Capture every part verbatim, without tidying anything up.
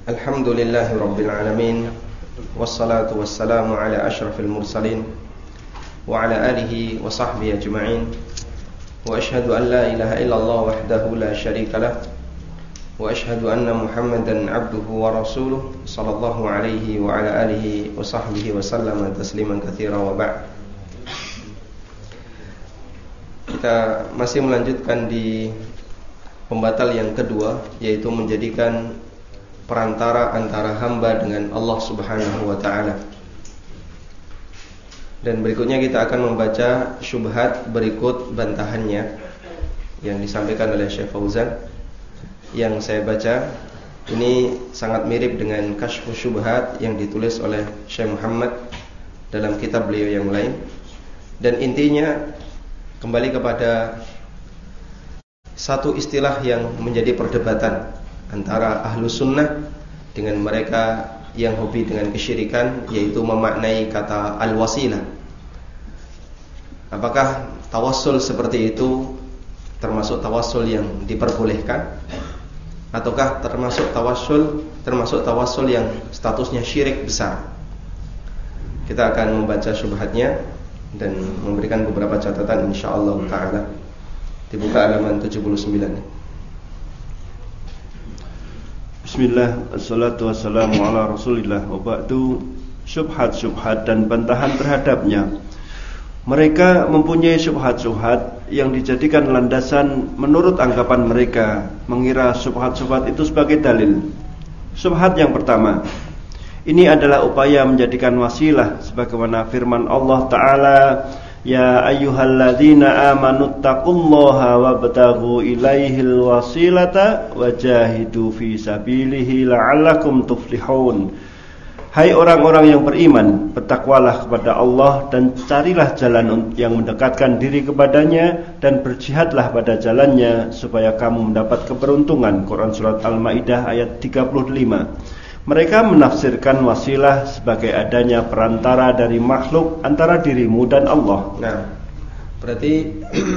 Alhamdulillahi Rabbil Alamin. Wassalatu wassalamu ala ashrafil mursalin wa ala alihi wa sahbihi ajma'in. Wa ashhadu an la ilaha illallah wahdahu la syarika lah. Wa ashhadu anna Muhammadan abduhu wa rasuluh sallallahu alaihi wa ala alihi wa sahbihi wa sallama tasliman katsira wa ba'd. Kita masih melanjutkan di pembatal yang kedua, yaitu menjadikan perantara antara hamba dengan Allah Subhanahu wa ta'ala. Dan berikutnya kita akan membaca syubhat berikut bantahannya yang disampaikan oleh Syekh Fauzan. Yang saya baca ini sangat mirip dengan Kashfus Syubhat yang ditulis oleh Syekh Muhammad dalam kitab beliau yang lain. Dan intinya kembali kepada satu istilah yang menjadi perdebatan antara ahlu sunnah dengan mereka yang hobi dengan kesyirikan, yaitu memaknai kata al-wasilah. Apakah tawassul seperti itu termasuk tawassul yang diperbolehkan, ataukah termasuk tawassul termasuk tawassul yang statusnya syirik besar? Kita akan membaca syubhatnya dan memberikan beberapa catatan insyaallah taala. Dibuka halaman tujuh puluh sembilan. Bismillah, assalatu wassalamu ala rasulillah. Wa ba'du, syubhat-syubhat dan bantahan terhadapnya. Mereka mempunyai syubhat-syubhat yang dijadikan landasan menurut anggapan mereka, mengira syubhat-syubhat itu sebagai dalil. Syubhat yang pertama, ini adalah upaya menjadikan wasilah sebagaimana firman Allah Ta'ala, ya ayyuhalladzina amanu taqullaha wabtaghu ilaihil wasilata wajahidu fi sabilihi la'allakum tuflihun. Hai orang-orang yang beriman, bertakwalah kepada Allah dan carilah jalan yang mendekatkan diri kepadanya dan berjihadlah pada jalannya supaya kamu mendapat keberuntungan. Quran surat Al-Maidah ayat tiga puluh lima. Mereka menafsirkan wasilah sebagai adanya perantara dari makhluk antara dirimu dan Allah. Nah, berarti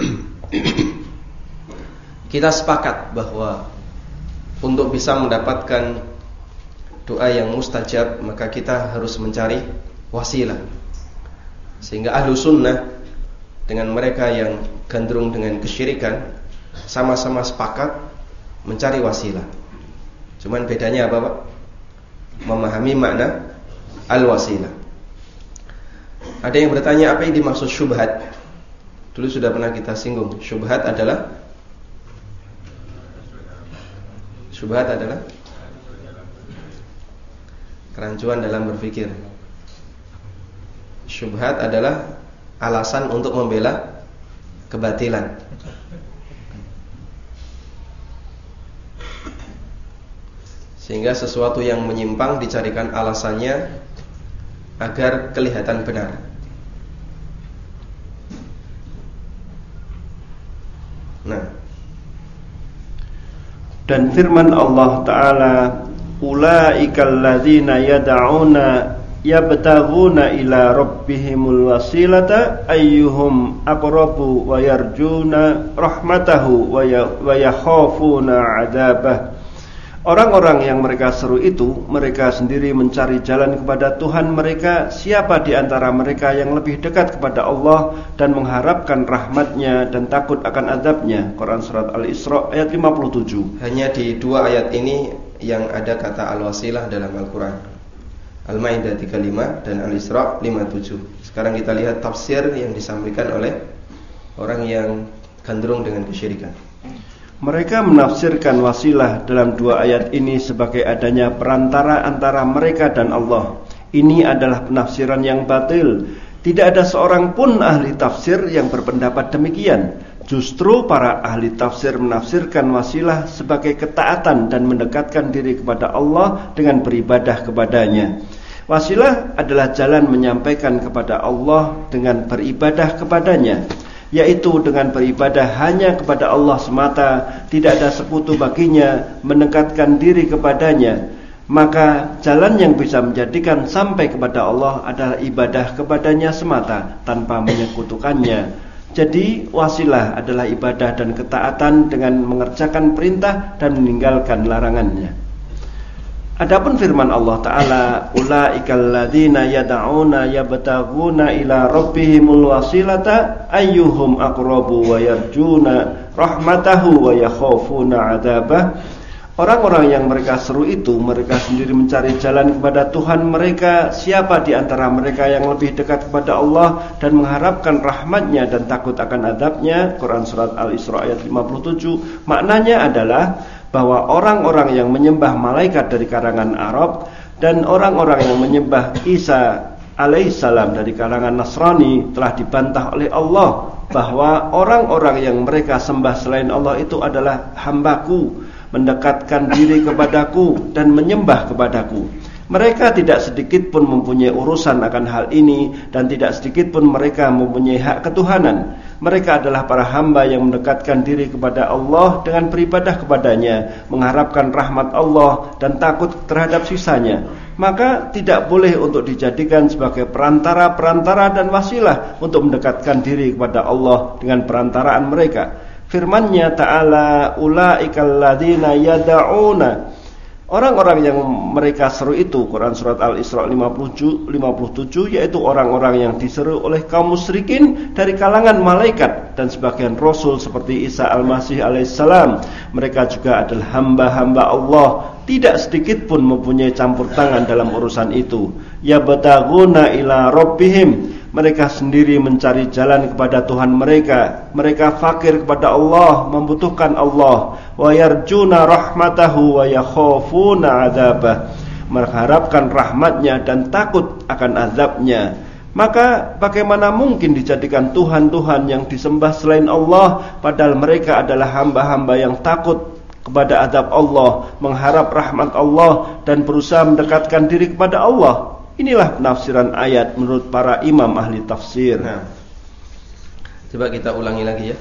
kita sepakat bahwa untuk bisa mendapatkan doa yang mustajab, maka kita harus mencari wasilah. Sehingga ahlu sunnah dengan mereka yang gandrung dengan kesyirikan sama-sama sepakat mencari wasilah. Cuman bedanya apa, Pak? Memahami makna al-wasilah. Ada yang bertanya apa yang dimaksud syubhat? Dulu sudah pernah kita singgung. Syubhat adalah Syubhat adalah kerancuan dalam berpikir. Syubhat adalah alasan untuk membela kebatilan. Sehingga sesuatu yang menyimpang dicarikan alasannya agar kelihatan benar. Nah, dan firman Allah Ta'ala, ulaikal ladzina yad'una yabtaghuna ila rabbihimul wasilata ayyuhum aqrabu wa yarjuna rahmatahu wa yakhafuna 'adzabah. Orang-orang yang mereka seru itu, mereka sendiri mencari jalan kepada Tuhan mereka, siapa di antara mereka yang lebih dekat kepada Allah dan mengharapkan rahmatnya dan takut akan azabnya. Quran surat Al-Isra ayat lima puluh tujuh. Hanya di dua ayat ini yang ada kata al-wasilah dalam Al-Quran. Al-Maidah tiga puluh lima dan Al-Isra lima puluh tujuh. Sekarang kita lihat tafsir yang disampaikan oleh orang yang gandrung dengan kesyirikan. Mereka menafsirkan wasilah dalam dua ayat ini sebagai adanya perantara antara mereka dan Allah. Ini adalah penafsiran yang batil. Tidak ada seorang pun ahli tafsir yang berpendapat demikian. Justru para ahli tafsir menafsirkan wasilah sebagai ketaatan dan mendekatkan diri kepada Allah dengan beribadah kepadanya. Wasilah adalah jalan menyampaikan kepada Allah dengan beribadah kepadanya, yaitu dengan beribadah hanya kepada Allah semata, tidak ada sekutu baginya, mendekatkan diri kepadanya. Maka jalan yang bisa menjadikan sampai kepada Allah adalah ibadah kepadanya semata tanpa menyekutukannya. Jadi wasilah adalah ibadah dan ketaatan dengan mengerjakan perintah dan meninggalkan larangannya. Adapun firman Allah Ta'ala, ulaikal ladzina yad'una yabtaguna ila rabbihimul wasilata ayyuhum aqrabu wa yarjuna rahmatahu wa yakhafuna 'adzabah. Orang-orang yang mereka seru itu, mereka sendiri mencari jalan kepada Tuhan mereka. Siapa di antara mereka yang lebih dekat kepada Allah dan mengharapkan rahmatnya dan takut akan azabnya? Quran Surat Al-Isra ayat lima puluh tujuh. Maknanya adalah bahwa orang-orang yang menyembah malaikat dari kalangan Arab dan orang-orang yang menyembah Isa alaihissalam dari kalangan Nasrani telah dibantah oleh Allah bahwa orang-orang yang mereka sembah selain Allah itu adalah hambaku, mendekatkan diri kepadaku dan menyembah kepadaku. Mereka tidak sedikit pun mempunyai urusan akan hal ini dan tidak sedikit pun mereka mempunyai hak ketuhanan. Mereka adalah para hamba yang mendekatkan diri kepada Allah dengan beribadah kepadanya, mengharapkan rahmat Allah dan takut terhadap sisanya. Maka tidak boleh untuk dijadikan sebagai perantara-perantara dan wasilah untuk mendekatkan diri kepada Allah dengan perantaraan mereka. Firman-Nya Ta'ala, ulaikal ladzina yad'una, orang-orang yang mereka seru itu, Quran Surat Al-Isra lima puluh tujuh, yaitu orang-orang yang diseru oleh kaum musyrikin dari kalangan malaikat dan sebagian rasul seperti Isa Al-Masih alaihissalam. Mereka juga adalah hamba-hamba Allah, tidak sedikit pun mempunyai campur tangan dalam urusan itu. Yabtaguna ila rabbihim, mereka sendiri mencari jalan kepada Tuhan mereka. Mereka fakir kepada Allah, membutuhkan Allah. Wa yarjuna rahmatahu wa yakhafuna 'adzabah, mengharapkan rahmatnya dan takut akan azabnya. Maka bagaimana mungkin dijadikan Tuhan-Tuhan yang disembah selain Allah, padahal mereka adalah hamba-hamba yang takut kepada azab Allah, mengharap rahmat Allah dan berusaha mendekatkan diri kepada Allah. Inilah penafsiran ayat menurut para imam ahli tafsir. Nah, coba kita ulangi lagi ya,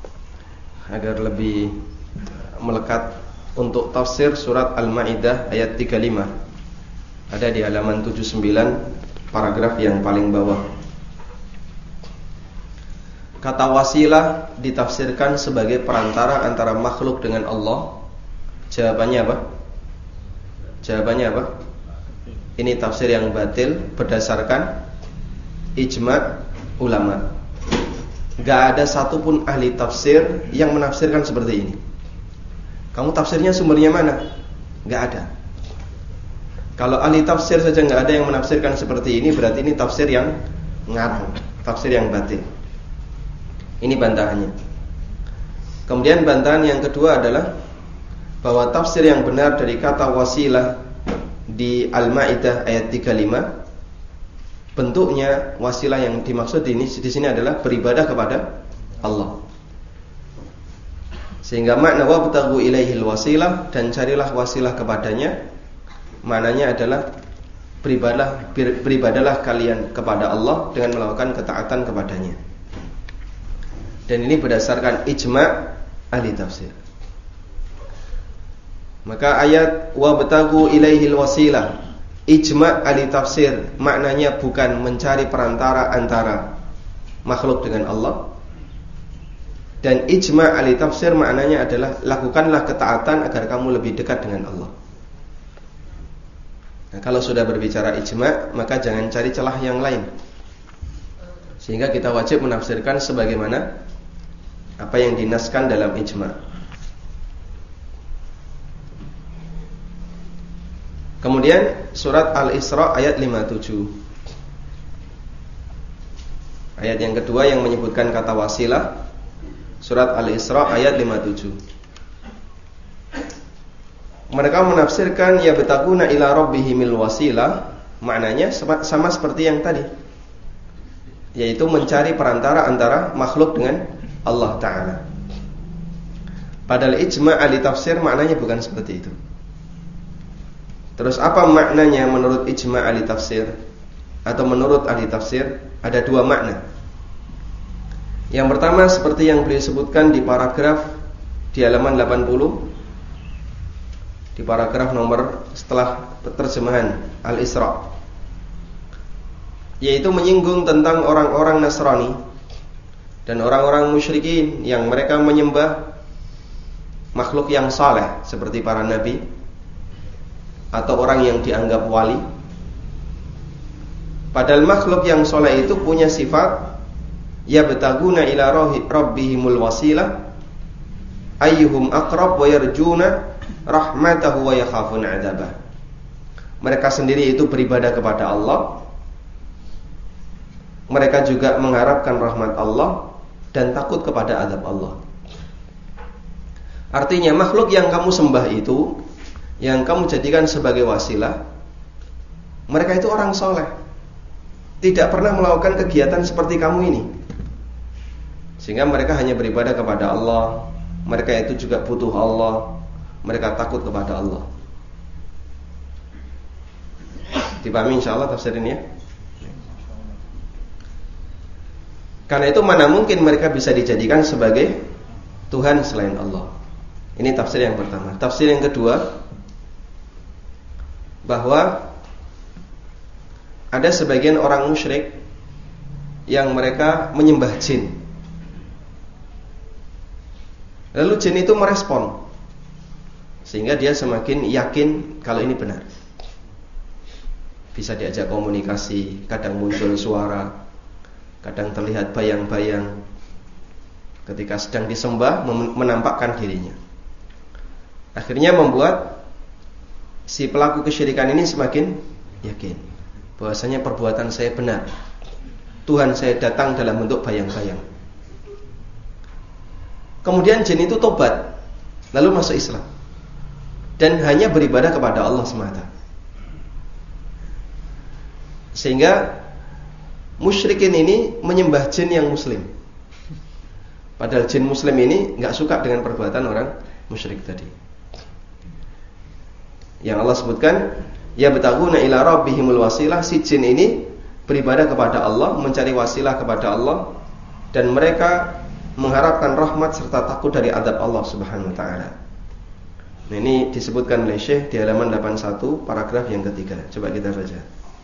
agar lebih melekat. Untuk tafsir surat Al-Maidah ayat tiga puluh lima, ada di halaman tujuh puluh sembilan, paragraf yang paling bawah. Kata wasilah ditafsirkan sebagai perantara antara makhluk dengan Allah. Jawabannya apa? Jawabannya apa? Ini tafsir yang batil berdasarkan ijma' ulama. Gak ada satupun ahli tafsir yang menafsirkan seperti ini. Kamu tafsirnya sumbernya mana? Gak ada. Kalau ahli tafsir saja gak ada yang menafsirkan seperti ini, berarti ini tafsir yang ngarang, tafsir yang batil. Ini bantahannya. Kemudian bantahan yang kedua adalah bahwa tafsir yang benar dari kata wasilah di Al-Maidah ayat tiga puluh lima, bentuknya wasilah yang dimaksud ini di sini adalah beribadah kepada Allah. Sehingga makna wabtaghu ilaihil wasilah, dan carilah wasilah kepadanya, maknanya adalah beribadah beribadahlah kalian kepada Allah dengan melakukan ketaatan kepadanya. Dan ini berdasarkan ijma' ahli tafsir. Maka ayat wabtaghu ilaihil wasilah, ijma' ahli tafsir maknanya bukan mencari perantara antara makhluk dengan Allah. Dan ijma' ahli tafsir maknanya adalah lakukanlah ketaatan agar kamu lebih dekat dengan Allah. Nah, kalau sudah berbicara ijma', maka jangan cari celah yang lain. Sehingga kita wajib menafsirkan sebagaimana apa yang dinaskan dalam ijma'. Kemudian surat Al-Isra ayat lima puluh tujuh, ayat yang kedua yang menyebutkan kata wasilah. Surat Al-Isra ayat lima puluh tujuh. Mereka menafsirkan ya betaguna ila rabbihimil wasilah, maknanya sama seperti yang tadi, yaitu mencari perantara antara makhluk dengan Allah Ta'ala. Padahal ijma' ahli tafsir maknanya bukan seperti itu. Terus apa maknanya menurut ijma' ahli tafsir atau menurut ahli tafsir? Ada dua makna. Yang pertama seperti yang beliau sebutkan di paragraf di halaman delapan puluh, di paragraf nomor setelah terjemahan Al-Isra, yaitu menyinggung tentang orang-orang Nasrani dan orang-orang musyrikin yang mereka menyembah makhluk yang saleh seperti para nabi. atau orang yang dianggap wali. Padahal makhluk yang soleh itu punya sifat yabtaguna ila rabbihimul wasilah ayyuhum aqrab wa yarjuna rahmatahu wa yakhafuna adzabah. Mereka sendiri itu beribadah kepada Allah, mereka juga mengharapkan rahmat Allah dan takut kepada azab Allah. Artinya makhluk yang kamu sembah itu, yang kamu jadikan sebagai wasilah, mereka itu orang soleh, tidak pernah melakukan kegiatan seperti kamu ini, sehingga mereka hanya beribadah kepada Allah. Mereka itu juga butuh Allah, mereka takut kepada Allah. Dipahami insyaAllah tafsir ini ya. Karena itu mana mungkin mereka bisa dijadikan sebagai Tuhan selain Allah. Ini tafsir yang pertama. Tafsir yang kedua, bahwa ada sebagian orang musyrik yang mereka menyembah jin. Lalu jin itu merespon, sehingga dia semakin yakin kalau ini benar. Bisa diajak komunikasi, kadang muncul suara, kadang terlihat bayang-bayang. Ketika sedang disembah menampakkan dirinya. Akhirnya membuat si pelaku kesyirikan ini semakin yakin bahwasanya perbuatan saya benar, Tuhan saya datang dalam bentuk bayang-bayang. Kemudian jin itu tobat, lalu masuk Islam, dan hanya beribadah kepada Allah semata. Sehingga musyrikin ini menyembah jin yang muslim, padahal jin muslim ini gak suka dengan perbuatan orang musyrik tadi. Yang Allah sebutkan yabtaguna ila rabbihimul wasilah, si jin ini beribadah kepada Allah, mencari wasilah kepada Allah, dan mereka mengharapkan rahmat serta takut dari azab Allah Subhanahu wa taala. Nah, ini disebutkan oleh Syekh di halaman delapan puluh satu paragraf yang ketiga. Coba kita baca.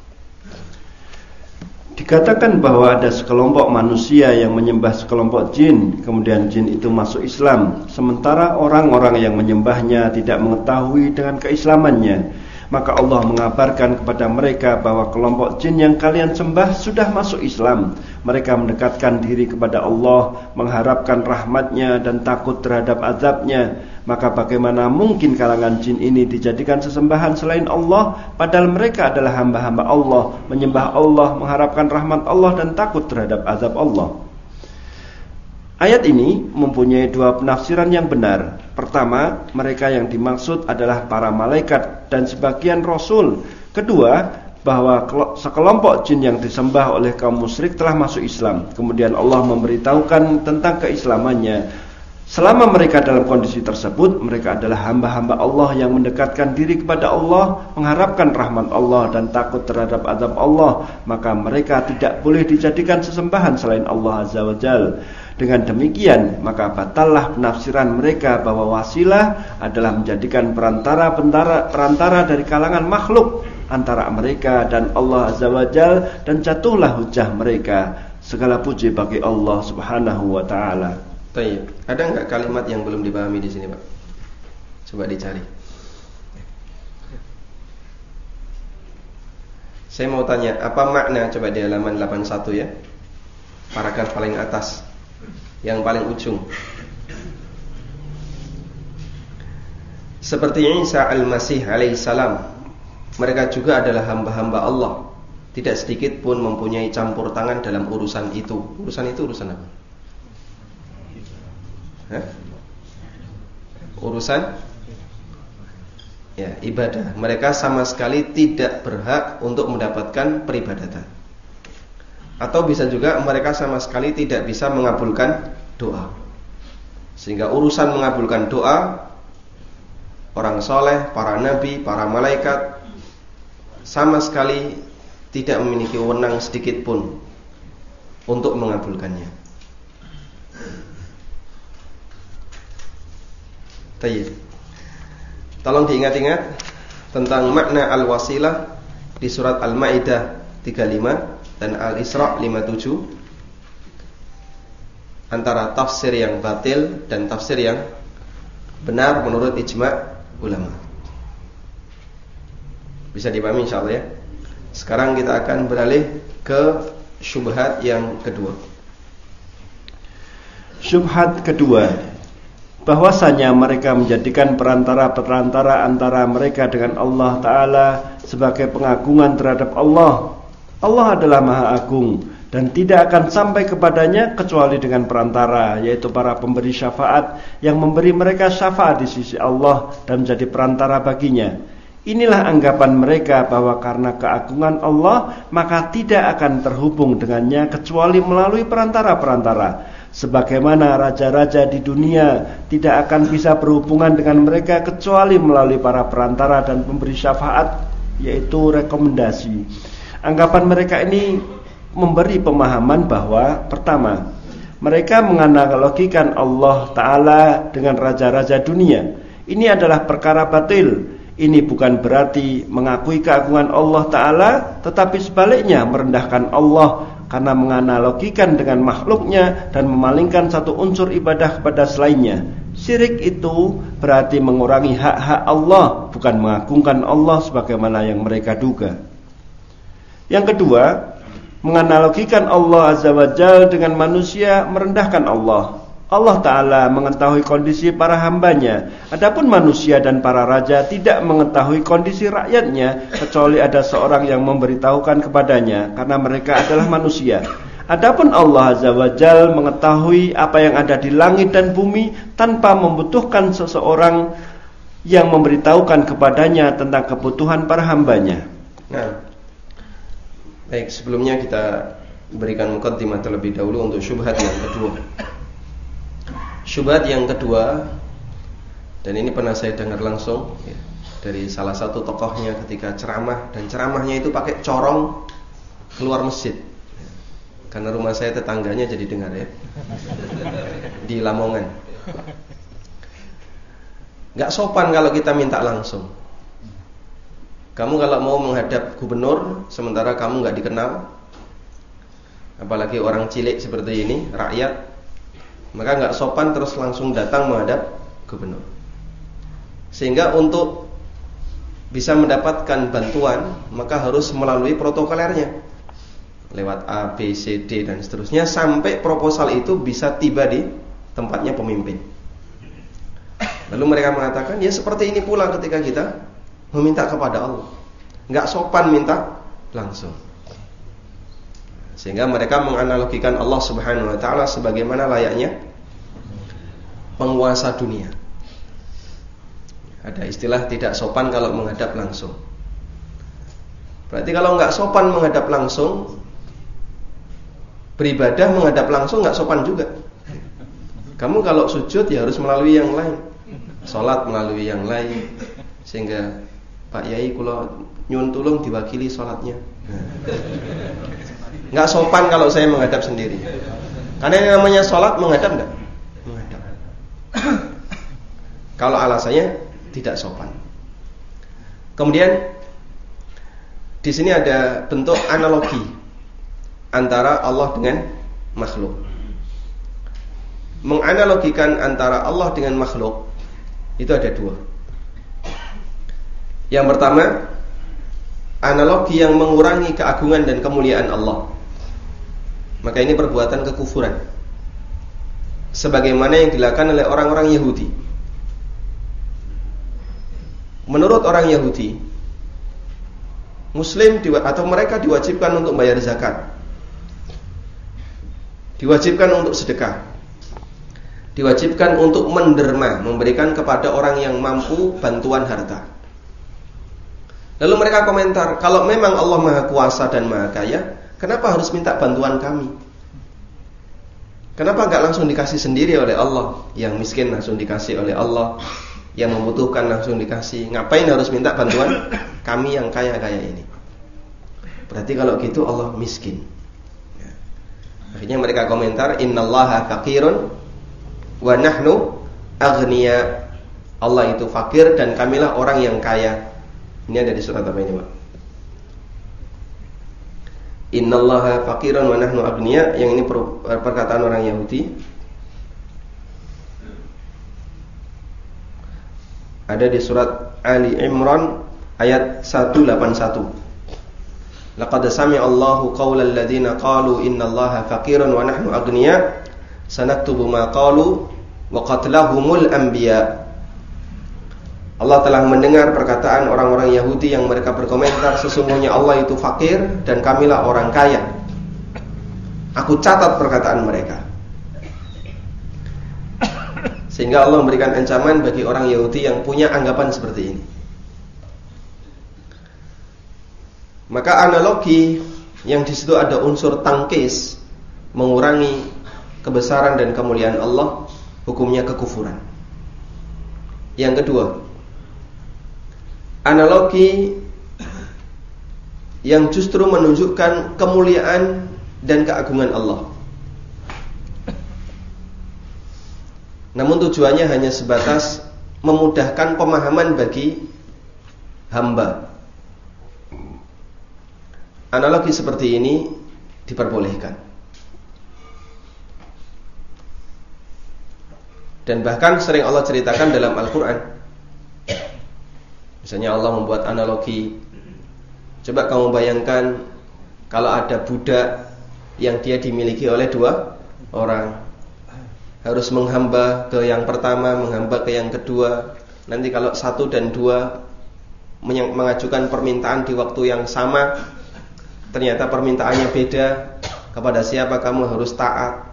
Dikatakan bahwa ada sekelompok manusia yang menyembah sekelompok jin, kemudian jin itu masuk Islam, sementara orang-orang yang menyembahnya tidak mengetahui dengan keislamannya. Maka Allah mengabarkan kepada mereka bahwa kelompok jin yang kalian sembah sudah masuk Islam. Mereka mendekatkan diri kepada Allah, mengharapkan rahmatnya dan takut terhadap azabnya. Maka bagaimana mungkin kalangan jin ini dijadikan sesembahan selain Allah, padahal mereka adalah hamba-hamba Allah, menyembah Allah, mengharapkan rahmat Allah dan takut terhadap azab Allah. Ayat ini mempunyai dua penafsiran yang benar. Pertama, mereka yang dimaksud adalah para malaikat dan sebagian rasul. Kedua, bahwa sekelompok jin yang disembah oleh kaum musyrik telah masuk Islam. Kemudian Allah memberitahukan tentang keislamannya. Selama mereka dalam kondisi tersebut, mereka adalah hamba-hamba Allah yang mendekatkan diri kepada Allah, mengharapkan rahmat Allah dan takut terhadap azab Allah. Maka mereka tidak boleh dijadikan sesembahan selain Allah Azza wa Jalla. Dengan demikian, maka batallah penafsiran mereka bahwa wasilah adalah menjadikan perantara perantara dari kalangan makhluk antara mereka dan Allah Azza wa Jalla, dan jatuhlah hujah mereka. Segala puji bagi Allah Subhanahu wa taala. Baik, ada enggak kalimat yang belum dipahami di sini, Pak? Coba dicari. Saya mau tanya, apa makna, coba di halaman delapan puluh satu ya, paragraf paling atas, yang paling ujung. Seperti Isa al-Masih alaihissalam, mereka juga adalah hamba-hamba Allah. Tidak sedikit pun mempunyai campur tangan dalam urusan itu. Urusan itu urusan apa? Hah? Urusan ya, ibadah. Mereka sama sekali tidak berhak untuk mendapatkan peribadatan. Atau bisa juga mereka sama sekali tidak bisa mengabulkan doa. Sehingga urusan mengabulkan doa, orang soleh, para nabi, para malaikat sama sekali tidak memiliki wewenang sedikit pun untuk mengabulkannya. Tayyib. Tolong diingat-ingat tentang makna al-wasilah di surat Al-Maidah tiga puluh lima dan Al-Isra lima puluh tujuh, antara tafsir yang batil dan tafsir yang benar menurut ijma' ulama. Bisa dipahami insyaallah ya. Sekarang kita akan beralih ke syubhat yang kedua. Syubhat kedua, bahwasanya mereka menjadikan perantara-perantara antara mereka dengan Allah Ta'ala sebagai pengagungan terhadap Allah. Allah adalah Maha Agung dan tidak akan sampai kepadanya kecuali dengan perantara, yaitu para pemberi syafaat yang memberi mereka syafaat di sisi Allah dan menjadi perantara baginya. Inilah anggapan mereka bahwa karena keagungan Allah maka tidak akan terhubung dengannya kecuali melalui perantara-perantara. Sebagaimana raja-raja di dunia tidak akan bisa berhubungan dengan mereka kecuali melalui para perantara dan pemberi syafaat, yaitu rekomendasi. Anggapan mereka ini memberi pemahaman bahwa pertama, mereka menganalogikan Allah Ta'ala dengan raja-raja dunia. Ini adalah perkara batil. Ini bukan berarti mengakui keagungan Allah Ta'ala, tetapi sebaliknya merendahkan Allah karena menganalogikan dengan makhluknya dan memalingkan satu unsur ibadah kepada selainnya. Syirik itu berarti mengurangi hak-hak Allah, bukan mengagungkan Allah sebagaimana yang mereka duga. Yang kedua, menganalogikan Allah Azza wa Jalla dengan manusia merendahkan Allah. Allah Ta'ala mengetahui kondisi para hambanya. Adapun manusia dan para raja tidak mengetahui kondisi rakyatnya kecuali ada seorang yang memberitahukan kepadanya, karena mereka adalah manusia. Adapun Allah Azza wa Jalla mengetahui apa yang ada di langit dan bumi tanpa membutuhkan seseorang yang memberitahukan kepadanya tentang kebutuhan para hambanya. Nah, baik, sebelumnya kita berikan muqaddimah terlebih dahulu untuk syubhat yang kedua. Syubhat yang kedua, dan ini pernah saya dengar langsung ya, dari salah satu tokohnya ketika ceramah, dan ceramahnya itu pakai corong keluar masjid. Karena rumah saya tetangganya jadi dengar ya, di Lamongan. Gak sopan kalau kita minta langsung. Kamu kalau mau menghadap gubernur sementara kamu gak dikenal, apalagi orang cilik seperti ini, rakyat, maka gak sopan terus langsung datang menghadap gubernur. Sehingga untuk bisa mendapatkan bantuan maka harus melalui protokolernya, lewat A, B, C, D dan seterusnya, sampai proposal itu bisa tiba di tempatnya pemimpin. Lalu mereka mengatakan, ya seperti ini pula ketika kita meminta kepada Allah, nggak sopan minta langsung. Sehingga mereka menganalogikan Allah Subhanahu wa Ta'ala sebagaimana layaknya penguasa dunia. Ada istilah tidak sopan kalau menghadap langsung. Berarti kalau nggak sopan menghadap langsung, beribadah menghadap langsung nggak sopan juga. Kamu kalau sujud ya harus melalui yang lain, sholat melalui yang lain. Sehingga Pak Yai kalau nyun tulung diwakili sholatnya, nggak sopan kalau saya menghadap sendiri. Karena yang namanya sholat menghadap nggak? Menghadap. Kalau alasannya tidak sopan. Kemudian di sini ada bentuk analogi antara Allah dengan makhluk. Menganalogikan antara Allah dengan makhluk itu ada dua. Yang pertama, analogi yang mengurangi keagungan dan kemuliaan Allah. Maka ini perbuatan kekufuran, sebagaimana yang dilakukan oleh orang-orang Yahudi. Menurut orang Yahudi, Muslim atau mereka diwajibkan untuk bayar zakat, diwajibkan untuk sedekah, diwajibkan untuk menderma, memberikan kepada orang yang mampu bantuan harta. Lalu mereka komentar, kalau memang Allah Maha Kuasa dan Maha Kaya, kenapa harus minta bantuan kami? Kenapa enggak langsung dikasih sendiri oleh Allah? Yang miskin langsung dikasih oleh Allah, yang membutuhkan langsung dikasih. Ngapain harus minta bantuan kami yang kaya-kaya ini? Berarti kalau gitu Allah miskin. Akhirnya mereka komentar, innallaha faqirun wa nahnu aghnia. Allah itu fakir dan kamilah orang yang kaya. Ini ada di surat apa ini, Pak? Innallaha faqirun wa nahnu aghnia. Yang ini perkataan orang Yahudi. Ada di surat Ali Imran ayat seratus delapan puluh satu. Laqad sami'a Allahu qaulal ladzina qalu innallaha faqirun wa nahnu aghnia sanaktubu ma qalu wa qatlahumul anbiya. Allah telah mendengar perkataan orang-orang Yahudi yang mereka berkomentar, sesungguhnya Allah itu fakir dan kamilah orang kaya. Aku catat perkataan mereka. Sehingga Allah memberikan ancaman bagi orang Yahudi yang punya anggapan seperti ini. Maka analogi yang di situ ada unsur tangkis, mengurangi kebesaran dan kemuliaan Allah, hukumnya kekufuran. Yang kedua, analogi yang justru menunjukkan kemuliaan dan keagungan Allah, namun tujuannya hanya sebatas memudahkan pemahaman bagi hamba. Analogi seperti ini diperbolehkan, dan bahkan sering Allah ceritakan dalam Al-Quran. Misalnya Allah membuat analogi, coba kamu bayangkan kalau ada budak yang dia dimiliki oleh dua orang, harus menghamba ke yang pertama, menghamba ke yang kedua. Nanti kalau satu dan dua mengajukan permintaan di waktu yang sama, ternyata permintaannya beda, kepada siapa kamu harus taat.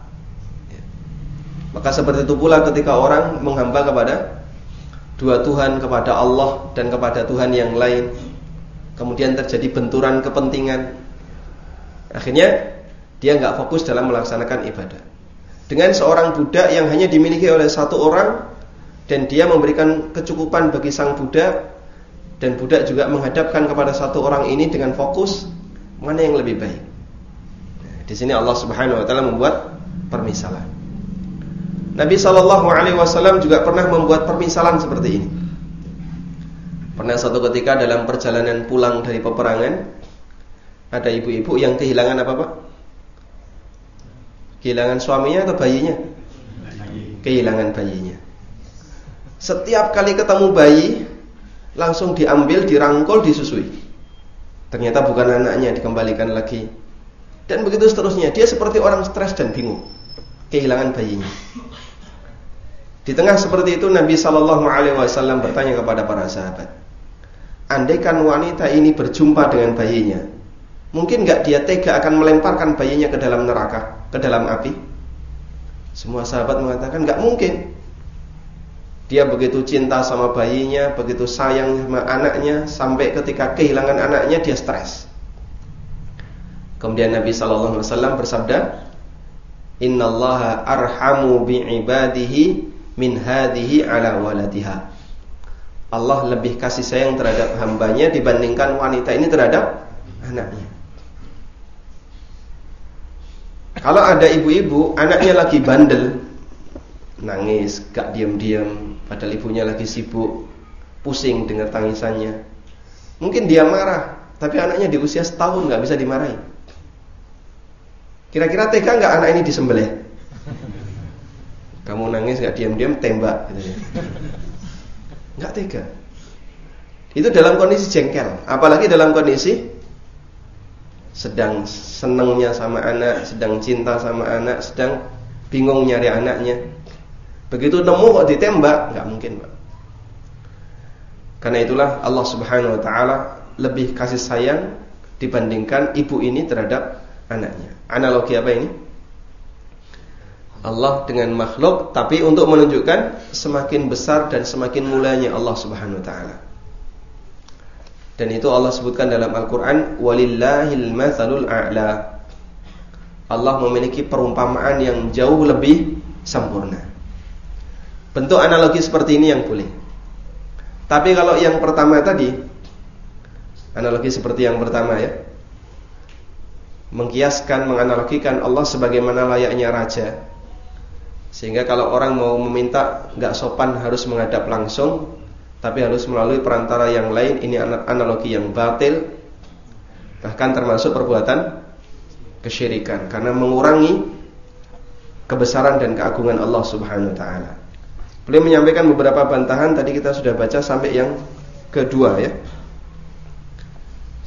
Maka seperti itu pula ketika orang menghamba kepada dua Tuhan, kepada Allah dan kepada Tuhan yang lain, kemudian terjadi benturan kepentingan, akhirnya dia nggak fokus dalam melaksanakan ibadah. Dengan seorang budak yang hanya dimiliki oleh satu orang, dan dia memberikan kecukupan bagi sang budak, dan budak juga menghadapkan kepada satu orang ini dengan fokus, mana yang lebih baik? Nah, di sini Allah Subhanahu Wa Taala membuat permisalan. Nabi Shallallahu Alaihi Wasallam juga pernah membuat permisalan seperti ini. Pernah satu ketika dalam perjalanan pulang dari peperangan, ada ibu-ibu yang kehilangan apa Pak? Kehilangan suaminya atau bayinya? Kehilangan bayinya. Setiap kali ketemu bayi, langsung diambil, dirangkul, disusui. Ternyata bukan anaknya, dikembalikan lagi. Dan begitu seterusnya. Dia seperti orang stres dan bingung, kehilangan bayinya. Di tengah seperti itu Nabi Shallallahu Alaihi Wasallam bertanya kepada para sahabat, andaikan wanita ini berjumpa dengan bayinya, mungkin gak dia tega akan melemparkan bayinya ke dalam neraka, ke dalam api? Semua sahabat mengatakan gak mungkin. Dia begitu cinta sama bayinya, begitu sayang sama anaknya, sampai ketika kehilangan anaknya dia stres. Kemudian Nabi Shallallahu Alaihi Wasallam bersabda, Innallaha arhamu bi'ibadihi min hadhihi ala waladiha. Allah lebih kasih sayang terhadap hambanya dibandingkan wanita ini terhadap anaknya. Kalau ada ibu-ibu, anaknya lagi bandel, nangis, gak diam-diam, padahal ibunya lagi sibuk, pusing dengar tangisannya, mungkin dia marah, tapi anaknya di usia setahun gak bisa dimarahi. Kira-kira tega gak anak ini disembelih? Kamu nangis gak diam-diam, tembak gitu ya. Gak tega. Itu dalam kondisi jengkel. Apalagi dalam kondisi sedang senengnya sama anak, sedang cinta sama anak, sedang bingung nyari anaknya. Begitu nemu kok ditembak, gak mungkin Pak. Karena itulah Allah Subhanahu Wa Taala lebih kasih sayang dibandingkan ibu ini terhadap anaknya. Analogi apa ini? Allah dengan makhluk, tapi untuk menunjukkan semakin besar dan semakin mulianya Allah Subhanahu Wa Taala. Dan itu Allah sebutkan dalam Al-Quran, walillahil matsalul a'la. Allah memiliki perumpamaan yang jauh lebih sempurna. Bentuk analogi seperti ini yang boleh. Tapi kalau yang pertama tadi, analogi seperti yang pertama ya, mengkiaskan, menganalogikan Allah sebagaimana layaknya raja, sehingga kalau orang mau meminta gak sopan harus menghadap langsung, tapi harus melalui perantara yang lain. Ini analogi yang batil, bahkan termasuk perbuatan kesyirikan, karena mengurangi kebesaran dan keagungan Allah Subhanahu Wa Taala. Beliau menyampaikan beberapa bantahan. Tadi kita sudah baca sampai yang kedua ya.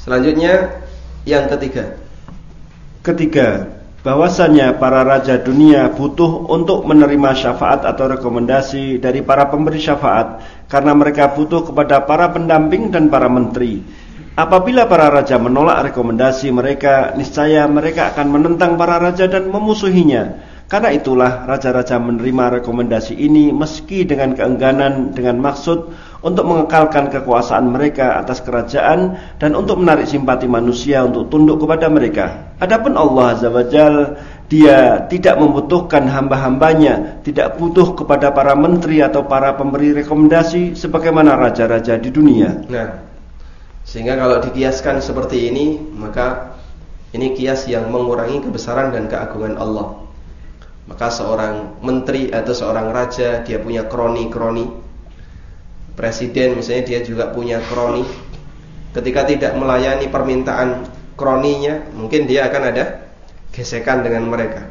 Selanjutnya yang ketiga. Ketiga, bahwasanya para raja dunia butuh untuk menerima syafaat atau rekomendasi dari para pemberi syafaat karena mereka butuh kepada para pendamping dan para menteri. Apabila para raja menolak rekomendasi mereka, niscaya mereka akan menentang para raja dan memusuhinya. Karena itulah raja-raja menerima rekomendasi ini meski dengan keengganan, dengan maksud untuk mengekalkan kekuasaan mereka atas kerajaan dan untuk menarik simpati manusia untuk tunduk kepada mereka. Adapun Allah Azza wa Jalla, Dia tidak membutuhkan hamba-hambanya, tidak butuh kepada para menteri atau para pemberi rekomendasi sebagaimana raja-raja di dunia. Nah, sehingga kalau dikiaskan seperti ini, maka ini kias yang mengurangi kebesaran dan keagungan Allah. Maka seorang menteri atau seorang raja, dia punya kroni-kroni. Presiden misalnya, dia juga punya kroni. Ketika tidak melayani permintaan kroninya, mungkin dia akan ada gesekan dengan mereka.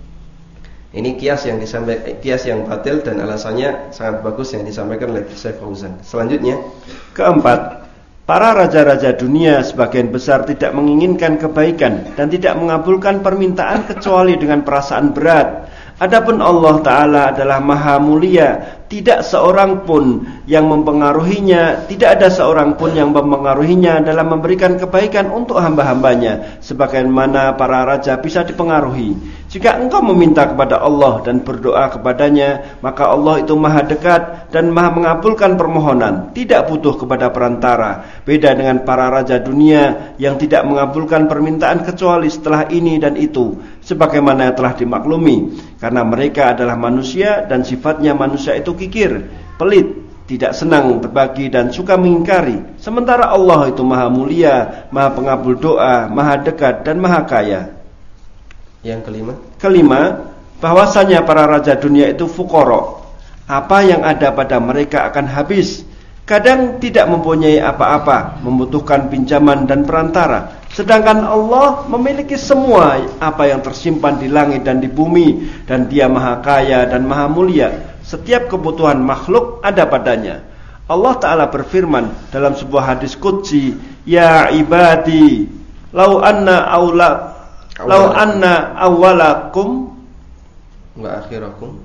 Ini kias yang disampaikan, kias yang batil dan alasannya sangat bagus yang disampaikan oleh Syekh Fauzan. Selanjutnya, keempat, para raja-raja dunia sebagian besar tidak menginginkan kebaikan dan tidak mengabulkan permintaan kecuali dengan perasaan berat. Adapun Allah Ta'ala adalah maha mulia, tidak seorang pun yang mempengaruhinya, tidak ada seorang pun yang mempengaruhinya dalam memberikan kebaikan untuk hamba-hambanya, sebagaimana para raja bisa dipengaruhi. Jika engkau meminta kepada Allah dan berdoa kepadanya, maka Allah itu maha dekat dan maha mengabulkan permohonan, tidak butuh kepada perantara. Beda dengan para raja dunia yang tidak mengabulkan permintaan kecuali setelah ini dan itu, sebagaimana yang telah dimaklumi. Karena mereka adalah manusia dan sifatnya manusia itu kikir, pelit, tidak senang berbagi dan suka mengingkari. Sementara Allah itu maha mulia, maha pengabul doa, maha dekat dan maha kaya. Yang kelima, kelima, bahwasanya para raja dunia itu fuqara. Apa yang ada pada mereka akan habis. Kadang tidak mempunyai apa-apa, membutuhkan pinjaman dan perantara. Sedangkan Allah memiliki semua apa yang tersimpan di langit dan di bumi, dan Dia maha kaya dan maha mulia. Setiap kebutuhan makhluk ada padanya. Allah Ta'ala berfirman dalam sebuah hadis qudsi, ya ibadi, lau anna aula lau anna awwalakum wa akhirakum